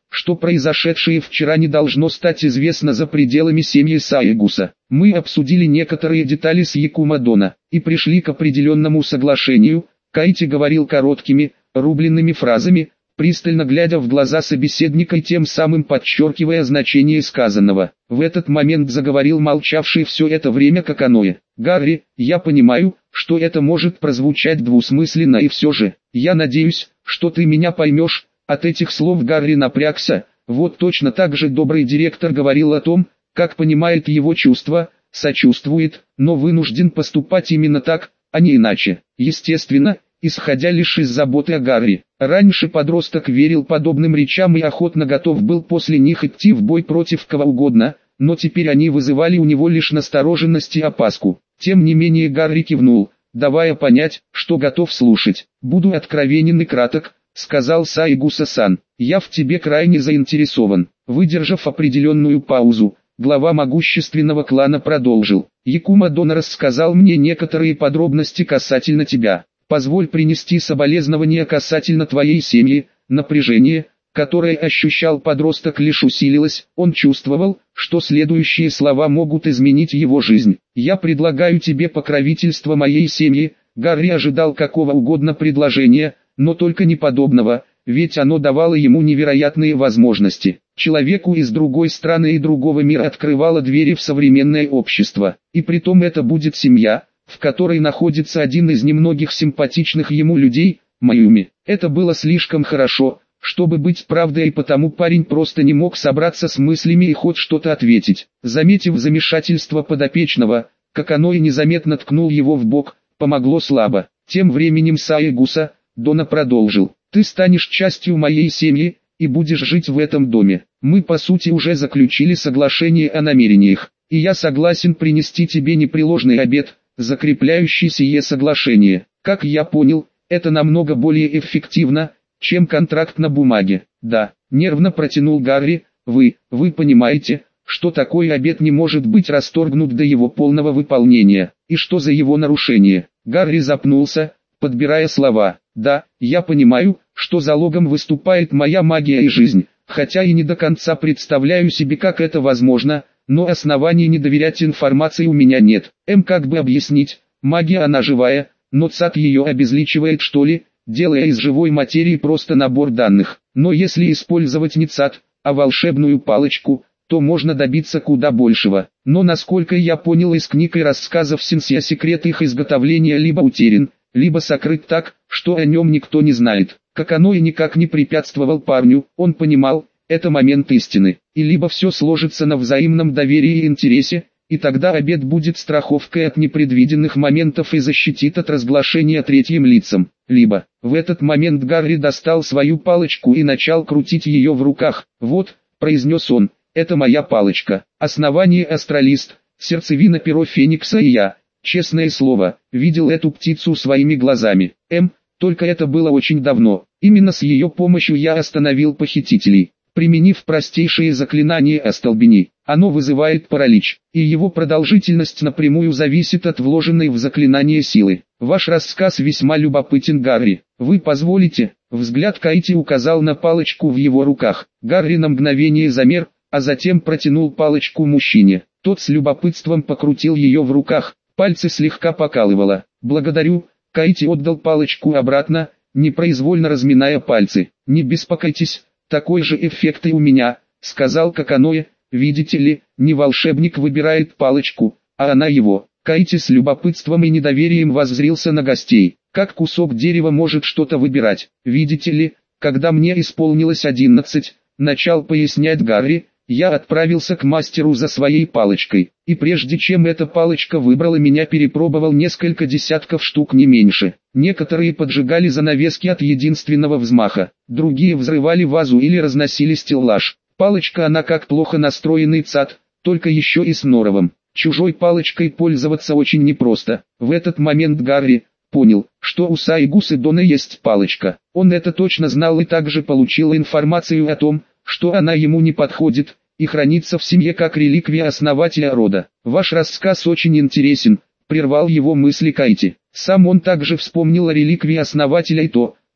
что произошедшее вчера не должно стать известно за пределами семьи Саигуса. Мы обсудили некоторые детали с Якумо Доно и пришли к определенному соглашению. Кайти говорил короткими, рубленными фразами, пристально глядя в глаза собеседника и тем самым подчеркивая значение сказанного. В этот момент заговорил молчавший все это время Каканоэ. «Гарри, я понимаю, что это может прозвучать двусмысленно, и все же, я надеюсь, что ты меня поймешь». От этих слов Гарри напрягся. Вот точно так же добрый директор говорил о том, как понимает его чувства, сочувствует, но вынужден поступать именно так, а не иначе. Естественно, исходя лишь из заботы о Гарри. Раньше подросток верил подобным речам и охотно готов был после них идти в бой против кого угодно, но теперь они вызывали у него лишь настороженность и опаску. Тем не менее Гарри кивнул, давая понять, что готов слушать. «Буду откровенен и краток», — сказал Саигуса-сан. «Я в тебе крайне заинтересован». Выдержав определенную паузу, глава могущественного клана продолжил. «Якумо Доно рассказал мне некоторые подробности касательно тебя. Позволь принести соболезнования касательно твоей семьи». Напряжение, которое ощущал подросток, лишь усилилось. Он чувствовал, что следующие слова могут изменить его жизнь. «Я предлагаю тебе покровительство моей семьи». Гарри ожидал какого угодно предложения, но только не подобного, ведь оно давало ему невероятные возможности. Человеку из другой страны и другого мира открывало двери в современное общество. И притом это будет семья, в которой находится один из немногих симпатичных ему людей, Майюми. Это было слишком хорошо, чтобы быть правдой, и потому парень просто не мог собраться с мыслями и хоть что-то ответить. Заметив замешательство подопечного, Каканоэ незаметно ткнул его в бок, помогло слабо. Тем временем Саигуса Доно продолжил. «Ты станешь частью моей семьи, и будешь жить в этом доме. Мы по сути уже заключили соглашение о намерениях, и я согласен принести тебе непреложный обет, закрепляющий сие соглашение. Как я понял, это намного более эффективно, чем контракт на бумаге». «Да», — нервно протянул Гарри, вы понимаете, что такой обет не может быть расторгнут до его полного выполнения, и что за его нарушение?» Гарри запнулся, подбирая слова. «Да, я понимаю, что залогом выступает моя магия и жизнь, хотя и не до конца представляю себе, как это возможно, но оснований не доверять информации у меня нет. Как бы объяснить, магия она живая, но ЦАД ее обезличивает, что ли, делая из живой материи просто набор данных. Но если использовать не ЦАД, а волшебную палочку, то можно добиться куда большего. Но насколько я понял из книг и рассказов Синсия, секрет их изготовления либо утерян, либо сокрыт так, что о нем никто не знает. Каканоэ никак не препятствовал парню, он понимал, это момент истины, и либо все сложится на взаимном доверии и интересе, и тогда обет будет страховкой от непредвиденных моментов и защитит от разглашения третьим лицам, либо, в этот момент Гарри достал свою палочку и начал крутить ее в руках. «Вот», — произнес он, — «это моя палочка, основание астралист, сердцевина перо Феникса, и я, честное слово, видел эту птицу своими глазами. Только это было очень давно. Именно с ее помощью я остановил похитителей, применив простейшее заклинание «Остолбени». Оно вызывает паралич, и его продолжительность напрямую зависит от вложенной в заклинание силы. Ваш рассказ весьма любопытен, Гарри. Вы позволите?» Взгляд Кайти указал на палочку в его руках. Гарри на мгновение замер, а затем протянул палочку мужчине. Тот с любопытством покрутил ее в руках, пальцы слегка покалывало. «Благодарю». Кайти отдал палочку обратно, непроизвольно разминая пальцы. «Не беспокойтесь, такой же эффект и у меня», — сказал Каканоэ. «Видите ли, не волшебник выбирает палочку, а она его». Кайти с любопытством и недоверием воззрился на гостей. «Как кусок дерева может что-то выбирать? Видите ли, когда мне исполнилось 11, начал пояснять Гарри, я отправился к мастеру за своей палочкой, и прежде чем эта палочка выбрала меня, перепробовал несколько десятков штук, не меньше. Некоторые поджигали занавески от единственного взмаха, другие взрывали вазу или разносили стеллаж. Палочка она как плохо настроенный ЦАД, только еще и с норовом. Чужой палочкой пользоваться очень непросто». В этот момент Гарри понял, что у Саигусы Доно есть палочка. Он это точно знал и также получил информацию о том, что она ему не подходит, и хранится в семье как реликвия основателя рода. «Ваш рассказ очень интересен», — прервал его мысли Кайти. Сам он также вспомнил о реликвии основателя и то,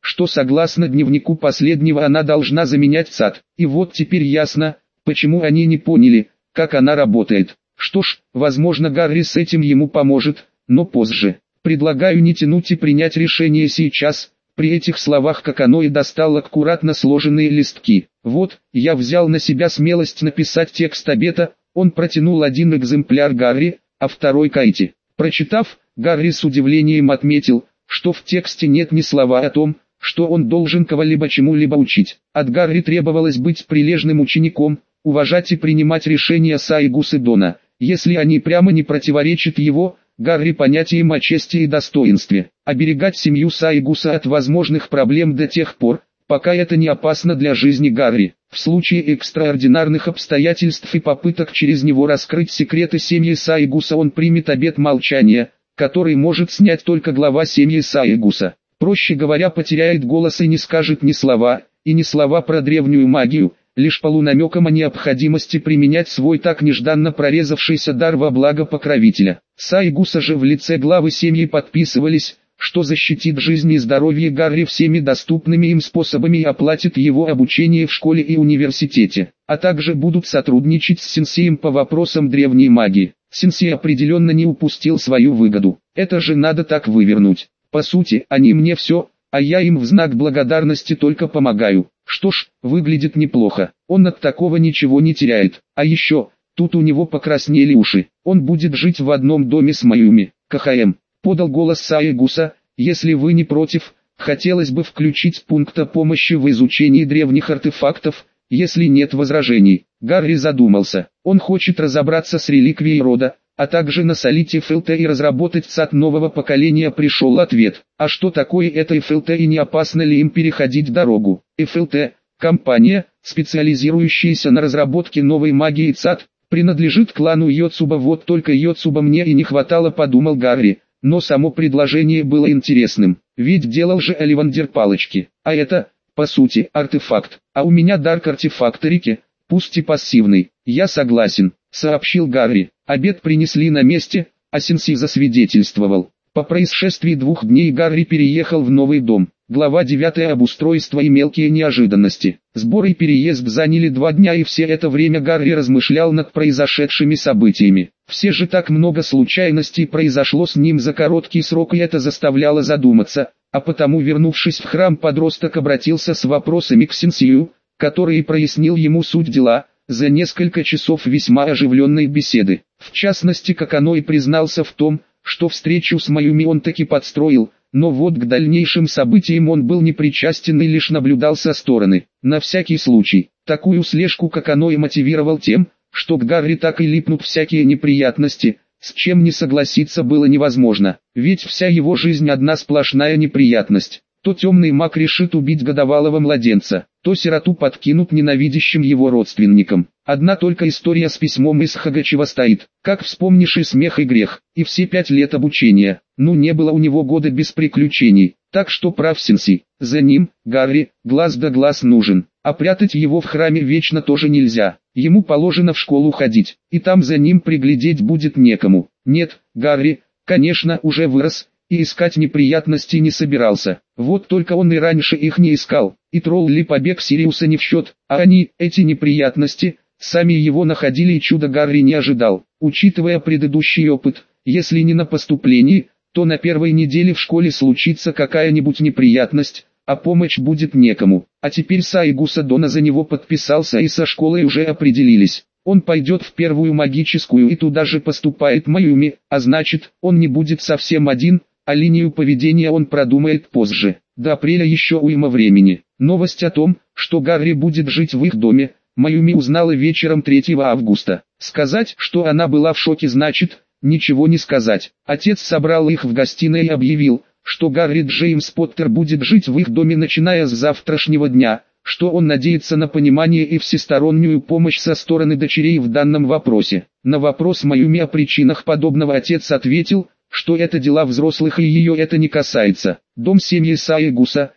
что согласно дневнику последнего она должна заменять Цат. И вот теперь ясно, почему они не поняли, как она работает. Что ж, возможно Гарри с этим ему поможет, но позже. Предлагаю не тянуть и принять решение сейчас. При этих словах Каканоэ достал аккуратно сложенные листки. Вот, я взял на себя смелость написать текст обета. Он протянул один экземпляр Гарри, а второй Кайти. Прочитав, Гарри с удивлением отметил, что в тексте нет ни слова о том, что он должен кого-либо чему-либо учить. От Гарри требовалось быть прилежным учеником, уважать и принимать решения Саигусы Дона, если они прямо не противоречат его, Гарри, понятиям о чести и достоинстве. Оберегать семью Саигуса от возможных проблем до тех пор, пока это не опасно для жизни Гарри. В случае экстраординарных обстоятельств и попыток через него раскрыть секреты семьи Саигуса он примет обет молчания, который может снять только глава семьи Саигуса. Проще говоря, потеряет голос и не скажет ни слова про древнюю магию, лишь полунамеком о необходимости применять свой так нежданно прорезавшийся дар во благо покровителя. Саигуса же в лице главы семьи подписывались, что защитит жизнь и здоровье Гарри всеми доступными им способами и оплатит его обучение в школе и университете, а также будут сотрудничать с сенсеем по вопросам древней магии. Сенсей определенно не упустил свою выгоду. Это же надо так вывернуть. По сути, они мне все, а я им в знак благодарности только помогаю. Что ж, выглядит неплохо. Он от такого ничего не теряет. А еще, тут у него покраснели уши. Он будет жить в одном доме с Майюми. КХМ. Подал голос Саигуса. Если вы не против, хотелось бы включить пункт о помощи в изучении древних артефактов, если нет возражений. Гарри задумался. Он хочет разобраться с реликвией рода, а также насолить ФЛТ и разработать ЦАТ нового поколения. Пришел ответ. А что такое это ФЛТ и не опасно ли им переходить дорогу? ФЛТ – компания, специализирующаяся на разработке новой магии ЦАТ, принадлежит клану Йоцуба. Вот только Йоцуба мне и не хватало, подумал Гарри, но само предложение было интересным, ведь делал же Оливандер палочки, а это, по сути, артефакт, а у меня дар к артефакторике, пусть и пассивный. Я согласен, сообщил Гарри. Обед принесли на месте, а сенсей засвидетельствовал. По происшествии 2 дней Гарри переехал в новый дом. Глава 9. Обустройство и мелкие неожиданности. Сбор и переезд заняли 2 дня, и все это время Гарри размышлял над произошедшими событиями. Все же так много случайностей произошло с ним за короткий срок, и это заставляло задуматься, а потому, вернувшись в храм, подросток обратился с вопросами к сенсею, который и прояснил ему суть дела, за несколько часов весьма оживленной беседы. В частности, Каканоэ признался в том, что встречу с Майюми он таки подстроил, но вот к дальнейшим событиям он был не причастен и лишь наблюдал со стороны. На всякий случай, такую слежку Каканоэ мотивировал тем, что к Гарри так и липнут всякие неприятности, с чем не согласиться было невозможно, ведь вся его жизнь одна сплошная неприятность. То темный маг решит убить годовалого младенца, то сироту подкинут ненавидящим его родственникам. Одна только история с письмом из Хагачева стоит, как вспомнишь и смех, и грех, и все 5 лет обучения. Ну, не было у него года без приключений, так что прав сенсей. За ним, Гарри, глаз да глаз нужен, а прятать его в храме вечно тоже нельзя. Ему положено в школу ходить, и там за ним приглядеть будет некому. Нет, Гарри, конечно, уже вырос, и искать неприятностей не собирался. Вот только он и раньше их не искал, и тролли побег Сириуса не в счет, а они, эти неприятности, сами его находили, и чудо Гарри не ожидал. Учитывая предыдущий опыт, если не на поступлении, то на первой неделе в школе случится какая-нибудь неприятность, а помощь будет некому. А теперь Саигуса Дона за него подписался, и со школой уже определились. Он пойдет в первую магическую, и туда же поступает Майюми, а значит, он не будет совсем один, а линию поведения он продумает позже. До апреля еще уйма времени. Новость о том, что Гарри будет жить в их доме, Майюми узнала вечером 3 августа. Сказать, что она была в шоке, значит ничего не сказать. Отец собрал их в гостиной и объявил, что Гарри Джеймс Поттер будет жить в их доме начиная с завтрашнего дня, что он надеется на понимание и всестороннюю помощь со стороны дочерей в данном вопросе. На вопрос Майюми о причинах подобного отец ответил, что это дела взрослых и ее это не касается. Дом семьи Саигуса,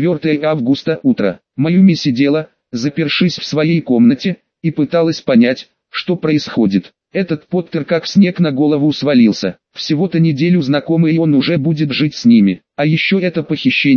4 августа, утро. Майюми сидела, запершись в своей комнате, и пыталась понять, что происходит. Этот Поттер как снег на голову свалился. Всего-то неделю знакомый, и он уже будет жить с ними. А еще это похищение,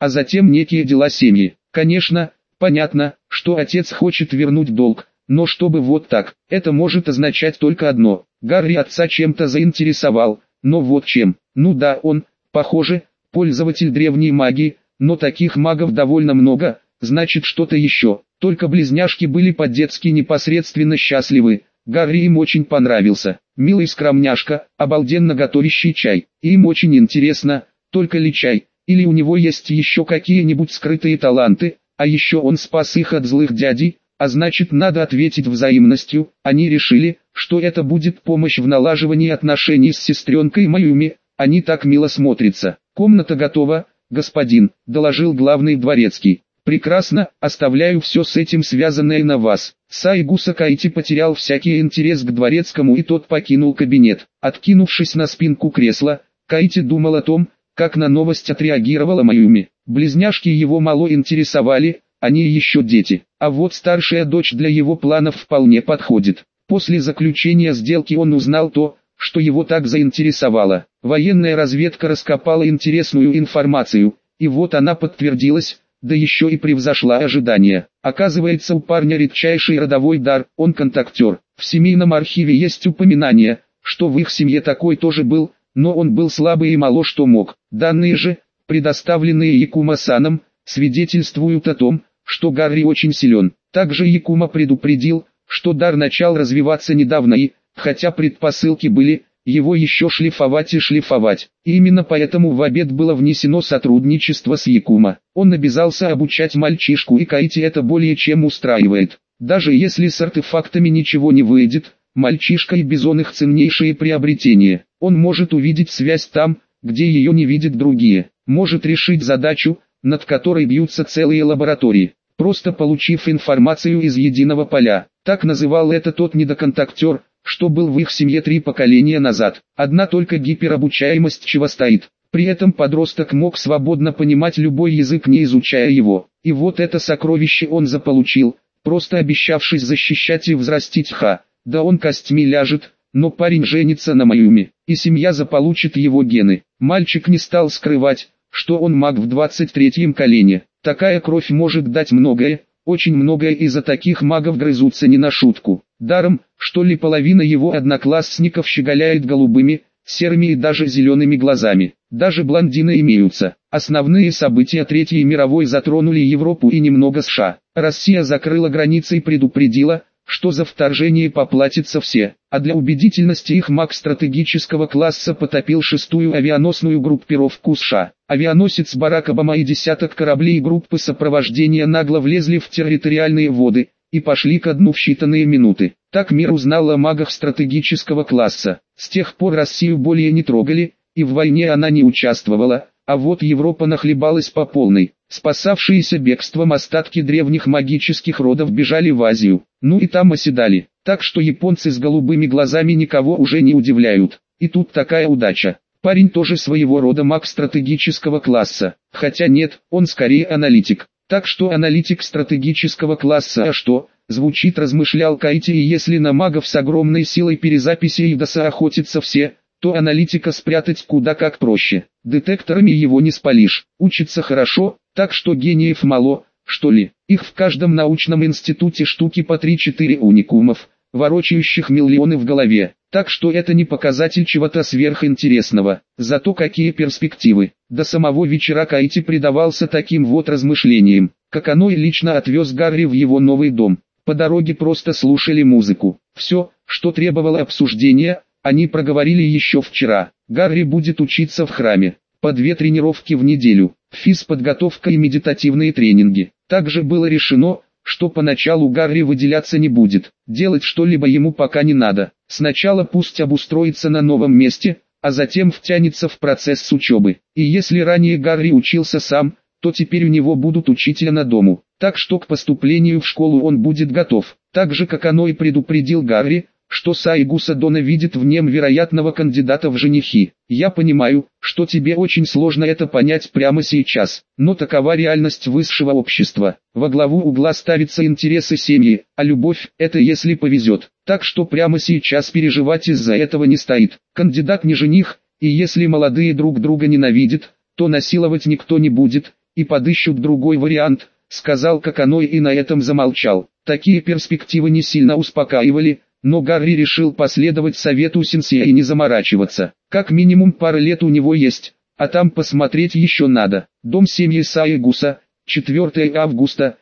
а затем некие дела семьи. Конечно, понятно, что отец хочет вернуть долг, но чтобы вот так, это может означать только одно. Гарри отца чем-то заинтересовал, но вот чем. Ну да, он, похоже, пользователь древней магии, но таких магов довольно много, значит что-то еще. Только близняшки были по-детски непосредственно счастливы. Гарри им очень понравился. Милый скромняшка, обалденно готовящий чай. И им очень интересно, только ли чай, или у него есть еще какие-нибудь скрытые таланты, а еще он спас их от злых дядей, а значит надо ответить взаимностью. Они решили, что это будет помощь в налаживании отношений с сестренкой Маюми. Они так мило смотрятся. «Комната готова, господин», — доложил главный дворецкий. «Прекрасно, оставляю все с этим связанное на вас». Сайгуса Кайти потерял всякий интерес к дворецкому, и тот покинул кабинет. Откинувшись на спинку кресла, Кайти думал о том, как на новость отреагировала Маюми. Близняшки его мало интересовали, они еще дети. А вот старшая дочь для его планов вполне подходит. После заключения сделки он узнал то, что его так заинтересовало. Военная разведка раскопала интересную информацию, и вот она подтвердилась, да еще и превзошла ожидания. Оказывается, у парня редчайший родовой дар, он контактер. В семейном архиве есть упоминание, что в их семье такой тоже был, но он был слабый и мало что мог. Данные же, предоставленные Якума-саном, свидетельствуют о том, что Гарри очень силен. Также Якума предупредил, что дар начал развиваться недавно и, хотя предпосылки были, его еще шлифовать и шлифовать. И именно поэтому в обед было внесено сотрудничество с Якума. Он обязался обучать мальчишку, и Кайти это более чем устраивает. Даже если с артефактами ничего не выйдет, мальчишка и бизон их ценнейшие приобретения. Он может увидеть связь там, где ее не видят другие. Может решить задачу, над которой бьются целые лаборатории, просто получив информацию из единого поля. Так называл это тот недоконтактер, что был в их семье 3 поколения назад. Одна только гиперобучаемость чего стоит. При этом подросток мог свободно понимать любой язык, не изучая его. И вот это сокровище он заполучил, просто обещавшись защищать и взрастить Ха. Да он костьми ляжет, но парень женится на Маюми, и семья заполучит его гены. Мальчик не стал скрывать, что он маг в 23-м колене. Такая кровь может дать многое, очень многое, и за таких магов грызутся не на шутку. Даром, что ли, половина его одноклассников щеголяет голубыми, серыми и даже зелеными глазами. Даже блондины имеются. Основные события Третьей мировой затронули Европу и немного США. Россия закрыла границы и предупредила, что за вторжение поплатятся все, а для убедительности их маг стратегического класса потопил 6-ю авианосную группировку США. Авианосец Барак Обама и десяток кораблей группы сопровождения нагло влезли в территориальные воды и пошли ко дну в считанные минуты. Так мир узнал о магах стратегического класса. С тех пор Россию более не трогали, и в войне она не участвовала, а вот Европа нахлебалась по полной. Спасавшиеся бегством остатки древних магических родов бежали в Азию, ну и там оседали. Так что японцы с голубыми глазами никого уже не удивляют. И тут такая удача. Парень тоже своего рода маг стратегического класса, хотя нет, он скорее аналитик. Так что аналитик стратегического класса, а что, звучит, размышлял Кайти, и если на магов с огромной силой перезаписи Эйдоса охотятся все, то аналитика спрятать куда как проще. Детекторами его не спалишь. Учится хорошо, так что гениев мало, что ли. Их в каждом научном институте штуки по 3-4 уникумов, ворочающих миллионы в голове. Так что это не показатель чего-то сверхинтересного. Зато какие перспективы. До самого вечера Кайти предавался таким вот размышлениям, как оно и лично отвез Гарри в его новый дом. По дороге просто слушали музыку. Все, что требовало обсуждения, они проговорили еще вчера. Гарри будет учиться в храме. По 2 тренировки в неделю. Физподготовка и медитативные тренинги. Также было решено, что поначалу Гарри выделяться не будет. Делать что-либо ему пока не надо. Сначала пусть обустроится на новом месте, а затем втянется в процесс с учебы. И если ранее Гарри учился сам, то теперь у него будут учителя на дому. Так что к поступлению в школу он будет готов. Так же, как оно и предупредил Гарри, что Сайгуса Дона видит в нем вероятного кандидата в женихи. Я понимаю, что тебе очень сложно это понять прямо сейчас, но такова реальность высшего общества. Во главу угла ставятся интересы семьи, а любовь – это если повезет. Так что прямо сейчас переживать из-за этого не стоит. Кандидат не жених, и если молодые друг друга ненавидят, то насиловать никто не будет, и подыщут другой вариант, сказал Каканой и на этом замолчал. Такие перспективы не сильно успокаивали, но Гарри решил последовать совету сенсея и не заморачиваться. Как минимум пара лет у него есть, а там посмотреть еще надо. Дом семьи Саигуса, 4 августа,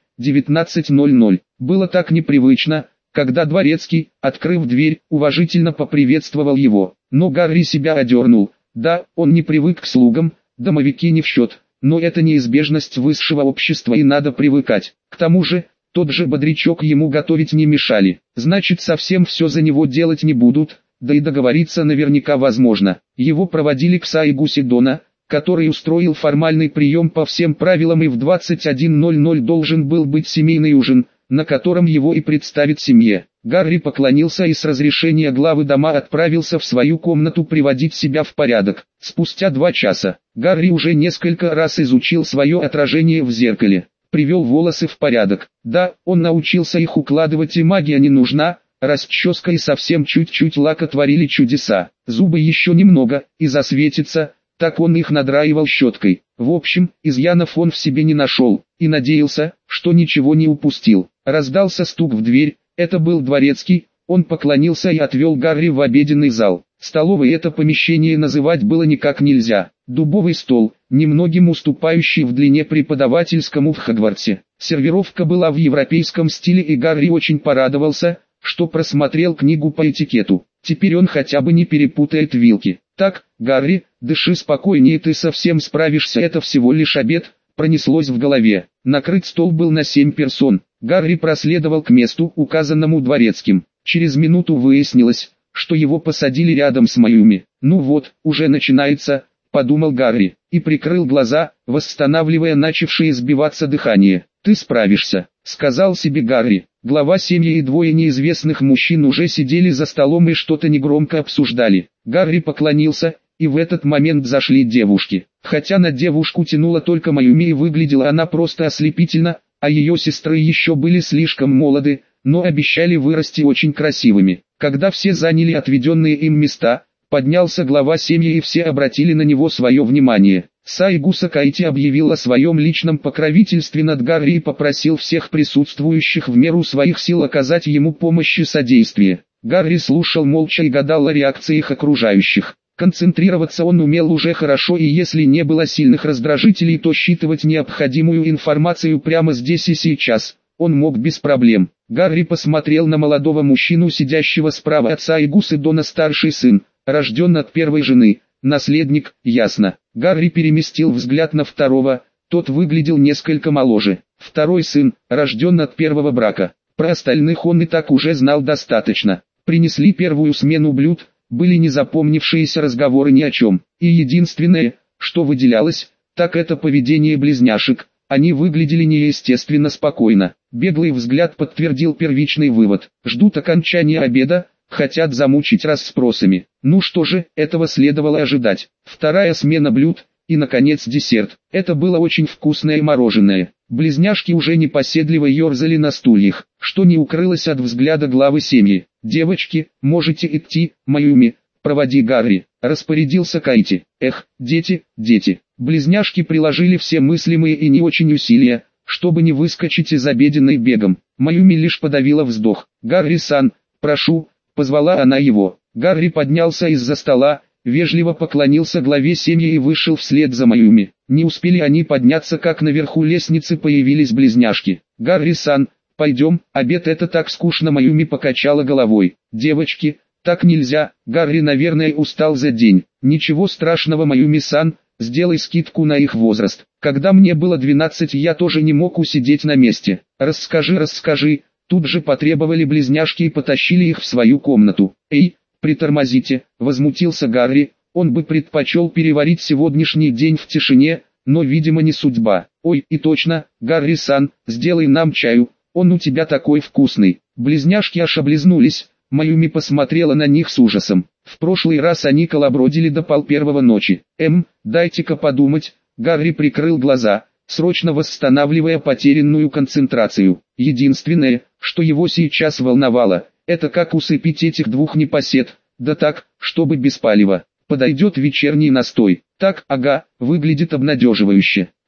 19:00. Было так непривычно, когда дворецкий, открыв дверь, уважительно поприветствовал его. Но Гарри себя одернул. Да, он не привык к слугам, домовики не в счет, но это неизбежность высшего общества и надо привыкать. К тому же, тот же бодрячок ему готовить не мешали. Значит, совсем все за него делать не будут, да и договориться наверняка возможно. Его проводили к Саигусе Дона, который устроил формальный прием по всем правилам, и в 21:00 должен был быть семейный ужин, на котором его и представит семье. Гарри поклонился и с разрешения главы дома отправился в свою комнату приводить себя в порядок. Спустя 2 часа, Гарри уже несколько раз изучил свое отражение в зеркале, привел волосы в порядок. Да, он научился их укладывать, и магия не нужна, расческа и совсем чуть-чуть лака творили чудеса. Зубы еще немного, и засветится, так он их надраивал щеткой. В общем, изъянов он в себе не нашел, и надеялся, что ничего не упустил. Раздался стук в дверь, это был дворецкий, он поклонился и отвел Гарри в обеденный зал. Столовой это помещение называть было никак нельзя. Дубовый стол, немногим уступающий в длине преподавательскому в Хогвартсе. Сервировка была в европейском стиле, и Гарри очень порадовался, что просмотрел книгу по этикету. Теперь он хотя бы не перепутает вилки. Так, Гарри, дыши спокойнее, ты совсем справишься, это всего лишь обед, пронеслось в голове. Накрыт стол был на 7 персон. Гарри проследовал к месту, указанному дворецким. Через минуту выяснилось, что его посадили рядом с Майюми. Ну вот, уже начинается, подумал Гарри, и прикрыл глаза, восстанавливая начавшее сбиваться дыхание. Ты справишься, сказал себе Гарри. Глава семьи и 2 неизвестных мужчин уже сидели за столом и что-то негромко обсуждали. Гарри поклонился, и в этот момент зашли девушки. Хотя на девушку тянула только Майюми, и выглядела она просто ослепительно, а ее сестры еще были слишком молоды, но обещали вырасти очень красивыми. Когда все заняли отведенные им места, поднялся глава семьи, и все обратили на него свое внимание. Саигуса Кайти объявил о своем личном покровительстве над Гарри и попросил всех присутствующих в меру своих сил оказать ему помощь и содействие. Гарри слушал молча и гадал о реакциях окружающих. Концентрироваться он умел уже хорошо, и если не было сильных раздражителей, то считывать необходимую информацию прямо здесь и сейчас он мог без проблем. Гарри посмотрел на молодого мужчину, сидящего справа от Саигусы Дона, старший сын, рожден от первой жены, наследник, ясно. Гарри переместил взгляд на второго, тот выглядел несколько моложе. Второй сын, рожден от первого брака. Про остальных он и так уже знал достаточно. Принесли первую смену блюд, были незапомнившиеся разговоры ни о чем. И единственное, что выделялось, так это поведение близняшек. Они выглядели неестественно спокойно. Беглый взгляд подтвердил первичный вывод. Ждут окончания обеда, хотят замучить расспросами. Ну что же, этого следовало ожидать. Вторая смена блюд, и наконец десерт. Это было очень вкусное мороженое. Близняшки уже непоседливо ерзали на стульях, что не укрылось от взгляда главы семьи. «Девочки, можете идти, Майюми, проводи Гарри», — распорядился Кайти. «Эх, дети, дети». Близняшки приложили все мыслимые и не очень усилия, чтобы не выскочить из обеденной бегом. Майюми лишь подавила вздох. «Гарри-сан, прошу», — позвала она его. Гарри поднялся из-за стола, вежливо поклонился главе семьи и вышел вслед за Майюми. Не успели они подняться, как наверху лестницы появились близняшки. «Гарри-сан, пойдем, обед это так скучно», — Майюми покачала головой. «Девочки, так нельзя, Гарри, наверное, устал за день». «Ничего страшного, Майюми-сан, сделай скидку на их возраст. Когда мне было 12, я тоже не мог усидеть на месте. Расскажи». Тут же потребовали близняшки и потащили их в свою комнату. «Эй, притормозите», — возмутился Гарри, он бы предпочел переварить сегодняшний день в тишине, но, видимо, не судьба. «Ой, и точно, Гарри-сан, сделай нам чаю, он у тебя такой вкусный». Близняшки аж облизнулись, Майюми посмотрела на них с ужасом. В прошлый раз они колобродили до 1:30 ночи. Дайте-ка подумать. Гарри прикрыл глаза, срочно восстанавливая потерянную концентрацию. Единственное, что его сейчас волновало, это как усыпить этих 2 непосед, да так, чтобы без палева. Подойдет вечерний настой. Так, ага, выглядит обнадеживающе.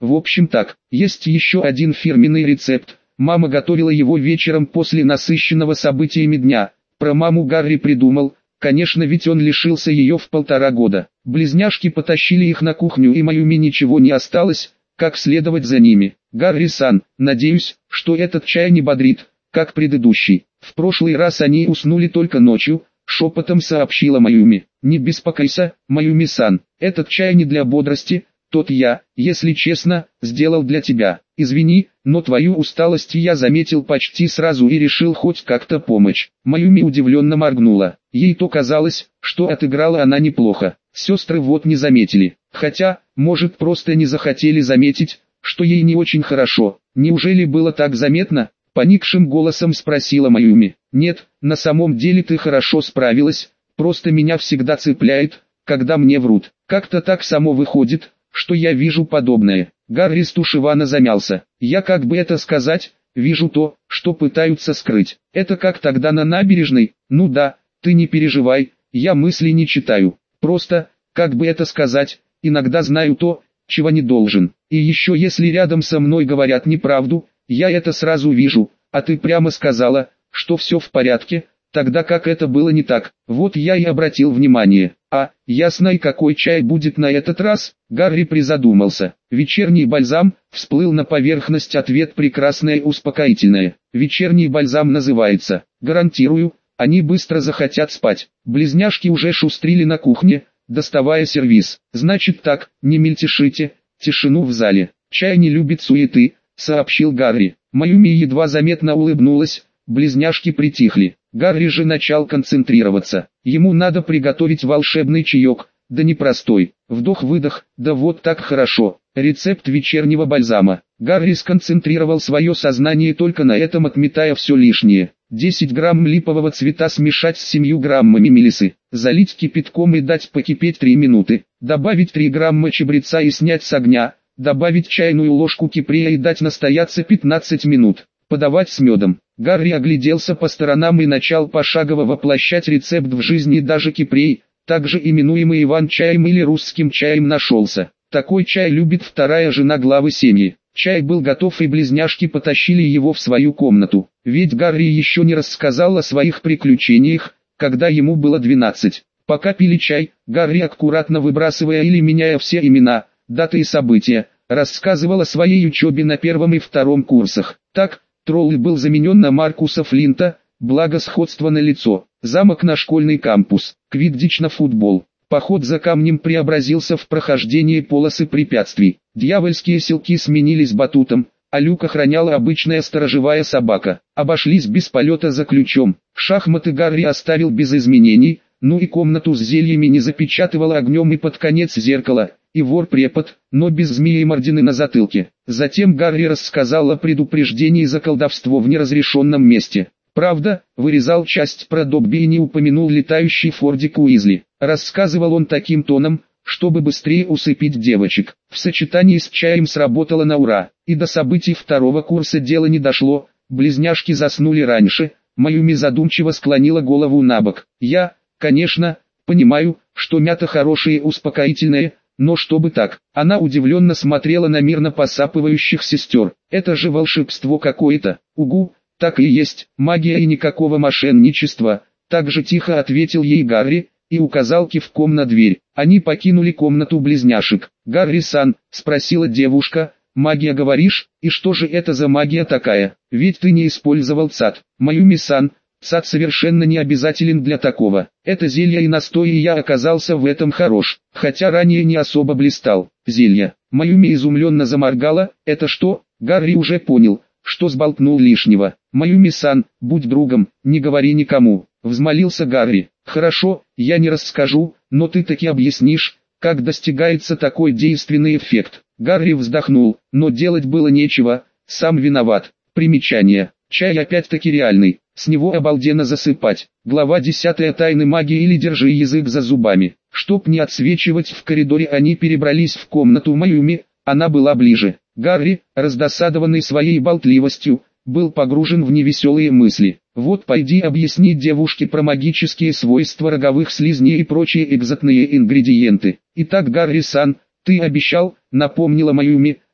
В общем так, есть еще один фирменный рецепт. Мама готовила его вечером после насыщенного событиями дня. Про маму Гарри придумал, конечно, ведь он лишился ее в 1,5 года. Близняшки потащили их на кухню, и Маюми ничего не осталось, как следовать за ними. Гарри-сан, надеюсь, что этот чай не бодрит, как предыдущий. В прошлый раз они уснули только ночью, шепотом сообщила Маюми. Не беспокойся, Маюми-сан, этот чай не для бодрости, тот я, если честно, сделал для тебя. Извини, но твою усталость я заметил почти сразу и решил хоть как-то помочь. Маюми удивленно моргнула. Ей то казалось, что отыграла она неплохо. Сестры вот не заметили. Хотя, может, просто не захотели заметить, что ей не очень хорошо. Неужели было так заметно? Поникшим голосом спросила Маюми. Нет, на самом деле ты хорошо справилась, просто меня всегда цепляет, когда мне врут. Как-то так само выходит, что я вижу подобное. Гарри стушевано замялся. Я, как бы это сказать, вижу то, что пытаются скрыть. Это как тогда на набережной? Ну да, ты не переживай, я мысли не читаю. Просто, как бы это сказать, иногда знаю то, чего не должен. И еще если рядом со мной говорят неправду, я это сразу вижу, а ты прямо сказала, что все в порядке, тогда как это было не так. Вот я и обратил внимание. Ясно, и какой чай будет на этот раз? Гарри призадумался. Вечерний бальзам, всплыл на поверхность ответ прекрасное и успокоительное. Вечерний бальзам называется. Гарантирую, они быстро захотят спать. Близняшки уже шустрили на кухне, доставая сервиз. Значит так, не мельтешите, тишину в зале. Чай не любит суеты, сообщил Гарри. Маюми едва заметно улыбнулась, близняшки притихли. Гарри же начал концентрироваться. Ему надо приготовить волшебный чаек, да непростой. Вдох-выдох, да вот так хорошо. Рецепт вечернего бальзама. Гарри сконцентрировал свое сознание только на этом, отметая все лишнее. 10 грамм липового цвета смешать с 7 граммами мелисы. Залить кипятком и дать покипеть 3 минуты. Добавить 3 грамма чабреца и снять с огня. Добавить чайную ложку кипрея и дать настояться 15 минут. Подавать с медом. Гарри огляделся по сторонам и начал пошагово воплощать рецепт в жизнь, и даже кипрей, также именуемый Иван-чаем или русским чаем, нашелся. Такой чай любит вторая жена главы семьи. Чай был готов, и близняшки потащили его в свою комнату. Ведь Гарри еще не рассказал о своих приключениях, когда ему было 12. Пока пили чай, Гарри, аккуратно выбрасывая или меняя все имена, даты и события, рассказывал о своей учебе на 1 и 2 курсах. Так, Тролль был заменен на Маркуса Флинта, благо сходство налицо. Замок на школьный кампус, квиддич на футбол. Поход за камнем преобразился в прохождение полосы препятствий. Дьявольские селки сменились батутом, а люк охраняла обычная сторожевая собака. Обошлись без полета за ключом. Шахматы Гарри оставил без изменений, ну и комнату с зельями не запечатывал огнем, и под конец зеркало, и вор-препод, но без змеи мордины на затылке. Затем Гарри рассказал о предупреждении за колдовство в неразрешенном месте. Правда, вырезал часть про Добби и не упомянул летающий фордик Уизли. Рассказывал он таким тоном, чтобы быстрее усыпить девочек. В сочетании с чаем сработало на ура. И до событий 2 курса дело не дошло, близняшки заснули раньше. Маюми задумчиво склонила голову набок. Я, конечно, понимаю, что мята хорошая и успокоительная, но чтобы так. Она удивленно смотрела на мирно посапывающих сестер. Это же волшебство какое-то. Угу, так и есть, магия и никакого мошенничества. Так же тихо ответил ей Гарри и указал кивком на дверь. Они покинули комнату близняшек. «Гарри-сан», спросила девушка, «магия говоришь, и что же это за магия такая? Ведь ты не использовал ЦАД». «Маюми-сан, ЦАД совершенно не обязателен для такого. Это зелье и настой, и я оказался в этом хорош, хотя ранее не особо блистал». «Зелье». Маюми изумленно заморгала. «Это что?» Гарри уже понял, что сболтнул лишнего. «Маюми-сан, будь другом, не говори никому», взмолился Гарри. «Хорошо, я не расскажу, но ты таки объяснишь, как достигается такой действенный эффект». Гарри вздохнул, но делать было нечего, сам виноват. Примечание. Чай опять-таки реальный, с него обалденно засыпать. Глава 10. Тайны магии или держи язык за зубами. Чтоб не отсвечивать в коридоре, они перебрались в комнату Маюми, она была ближе. Гарри, раздосадованный своей болтливостью, был погружен в невеселые мысли. Вот пойди объясни девушке про магические свойства роговых слизней и прочие экзотные ингредиенты. Итак, Гарри-сан, ты обещал, напомнила Маюми,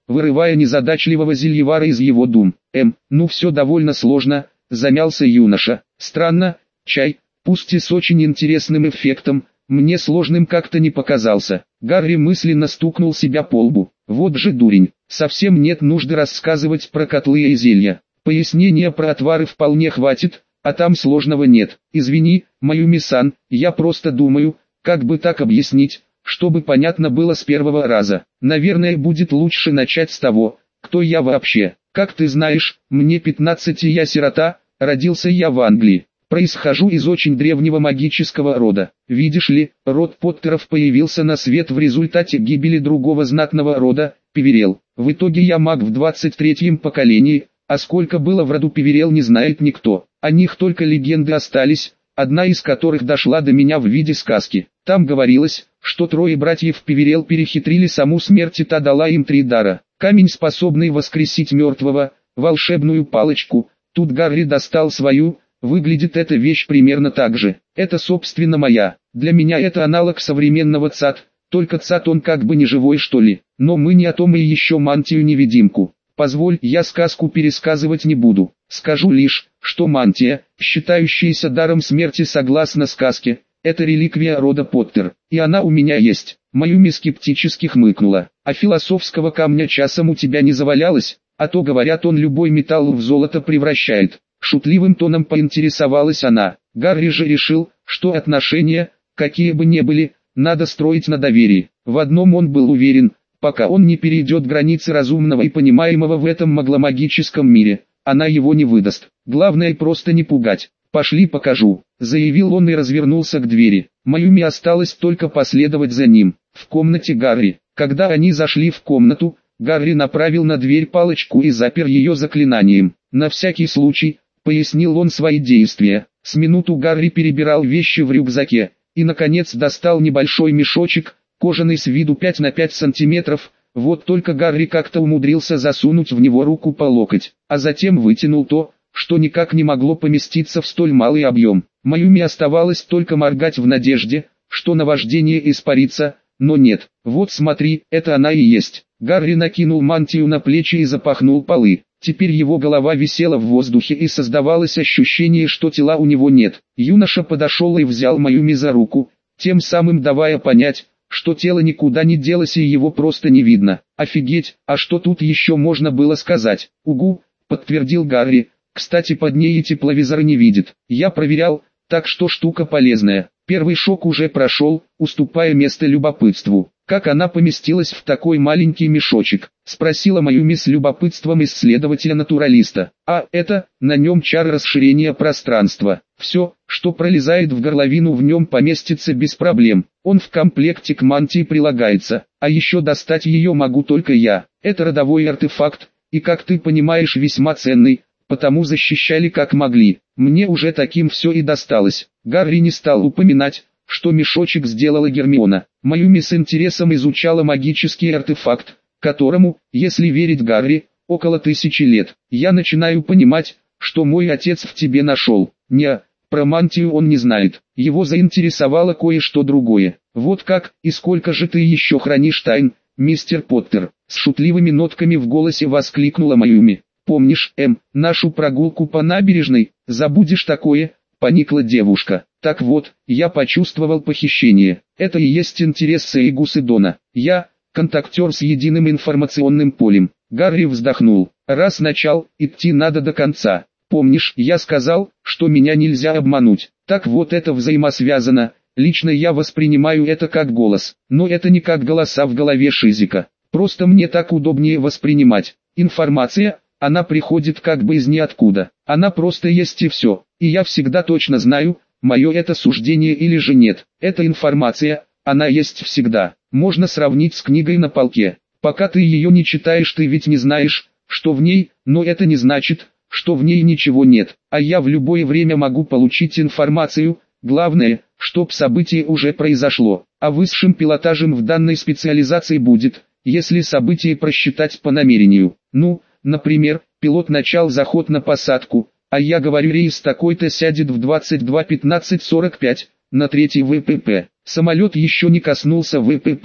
вырывая незадачливого зельевара из его дум. Ну все довольно сложно, замялся юноша. Странно, чай, пусть и с очень интересным эффектом, мне сложным как-то не показался. Гарри мысленно стукнул себя по лбу. Вот же дурень, совсем нет нужды рассказывать про котлы и зелья. Пояснения про отвары вполне хватит, а там сложного нет. Извини, Маюми-сан, я просто думаю, как бы так объяснить, чтобы понятно было с первого раза. Наверное, будет лучше начать с того, кто я вообще. Как ты знаешь, мне 15 и я сирота, родился я в Англии. Происхожу из очень древнего магического рода. Видишь ли, род Поттеров появился на свет в результате гибели другого знатного рода, Певерелл. В итоге я маг в 23-м поколении, а сколько было в роду Певерелл не знает никто. О них только легенды остались, одна из которых дошла до меня в виде сказки. Там говорилось, что 3 братьев Певерелл перехитрили саму смерть, и та дала им 3 дара. Камень, способный воскресить мертвого, волшебную палочку. Тут Гарри достал свою. Выглядит эта вещь примерно так же. Это собственно моя. Для меня это аналог современного ЦАД, только ЦАД он как бы не живой что ли. Но мы не о том, и еще мантию-невидимку. Позволь, я сказку пересказывать не буду. Скажу лишь, что мантия, считающаяся даром смерти согласно сказке, это реликвия рода Поттер, и она у меня есть. Маюми скептически хмыкнула. А философского камня часом у тебя не завалялось? А то говорят, он любой металл в золото превращает. Шутливым тоном поинтересовалась она. Гарри же решил, что отношения, какие бы ни были, надо строить на доверии. В одном он был уверен, пока он не перейдет границы разумного и понимаемого в этом магломагическом мире, она его не выдаст. Главное просто не пугать. «Пошли покажу», — заявил он и развернулся к двери. Маюми осталось только последовать за ним. В комнате Гарри. Когда они зашли в комнату, Гарри направил на дверь палочку и запер ее заклинанием. На всякий случай, пояснил он свои действия. С минуту Гарри перебирал вещи в рюкзаке, и наконец достал небольшой мешочек, кожаный с виду 5 на 5 сантиметров. Вот только Гарри как-то умудрился засунуть в него руку по локоть, а затем вытянул то, что никак не могло поместиться в столь малый объем. Маюми оставалось только моргать в надежде, что наваждение испарится, но нет. Вот смотри, это она и есть. Гарри накинул мантию на плечи и запахнул полы. Теперь его голова висела в воздухе и создавалось ощущение, что тела у него нет. Юноша подошел и взял Маюми за руку, тем самым давая понять, что тело никуда не делось и его просто не видно. Офигеть, а что тут еще можно было сказать? Угу, подтвердил Гарри. Кстати, под ней и тепловизор не видит. Я проверял, так что штука полезная. Первый шок уже прошел, уступая место любопытству. Как она поместилась в такой маленький мешочек? Спросила Маюми с любопытством исследователя-натуралиста. А это, на нем чар расширения пространства. Все, что пролезает в горловину, в нем поместится без проблем. Он в комплекте к мантии прилагается. А еще достать ее могу только я. Это родовой артефакт, и как ты понимаешь, весьма ценный, потому защищали как могли. Мне уже таким все и досталось. Гарри не стал упоминать, что мешочек сделала Гермиона. Маюми с интересом изучала магический артефакт, которому, если верить Гарри, около 1000 лет. Я начинаю понимать, что мой отец в тебе нашел. Не, про мантию он не знает. Его заинтересовало кое-что другое. Вот как, и сколько же ты еще хранишь тайн, мистер Поттер? С шутливыми нотками в голосе воскликнула Маюми. Помнишь, нашу прогулку по набережной? Забудешь такое? Поникла девушка. Так вот, я почувствовал похищение. Это и есть интерес Сейгусы Дона. Я, контактер с единым информационным полем. Гарри вздохнул. Раз начал, идти надо до конца. Помнишь, я сказал, что меня нельзя обмануть. Так вот, это взаимосвязано. Лично я воспринимаю это как голос. Но это не как голоса в голове Шизика. Просто мне так удобнее воспринимать. Информация, она приходит как бы из ниоткуда. Она просто есть и все. И я всегда точно знаю, мое это суждение или же нет. Эта информация, она есть всегда. Можно сравнить с книгой на полке. Пока ты ее не читаешь, ты ведь не знаешь, что в ней, но это не значит, что в ней ничего нет. А я в любое время могу получить информацию. Главное, чтоб событие уже произошло. А высшим пилотажем в данной специализации будет, если событие просчитать по намерению. Ну, например, пилот начал заход на посадку, а я говорю, рейс такой-то сядет в 22:15:45, на 3-й ВПП. Самолет еще не коснулся ВПП,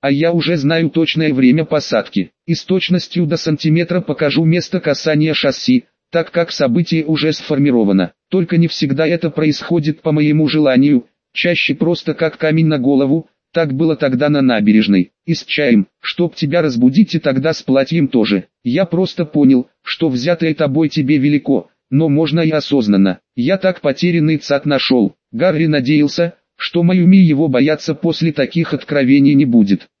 а я уже знаю точное время посадки. И с точностью до сантиметра покажу место касания шасси, так как событие уже сформировано. Только не всегда это происходит по моему желанию, чаще просто как камень на голову. Так было тогда на набережной. И с чаем, чтоб тебя разбудить, и тогда с платьем тоже. Я просто понял, что взятое тобой тебе велико, но можно и осознанно. Я так потерянный цат нашел. Гарри надеялся, что Майюми его бояться после таких откровений не будет.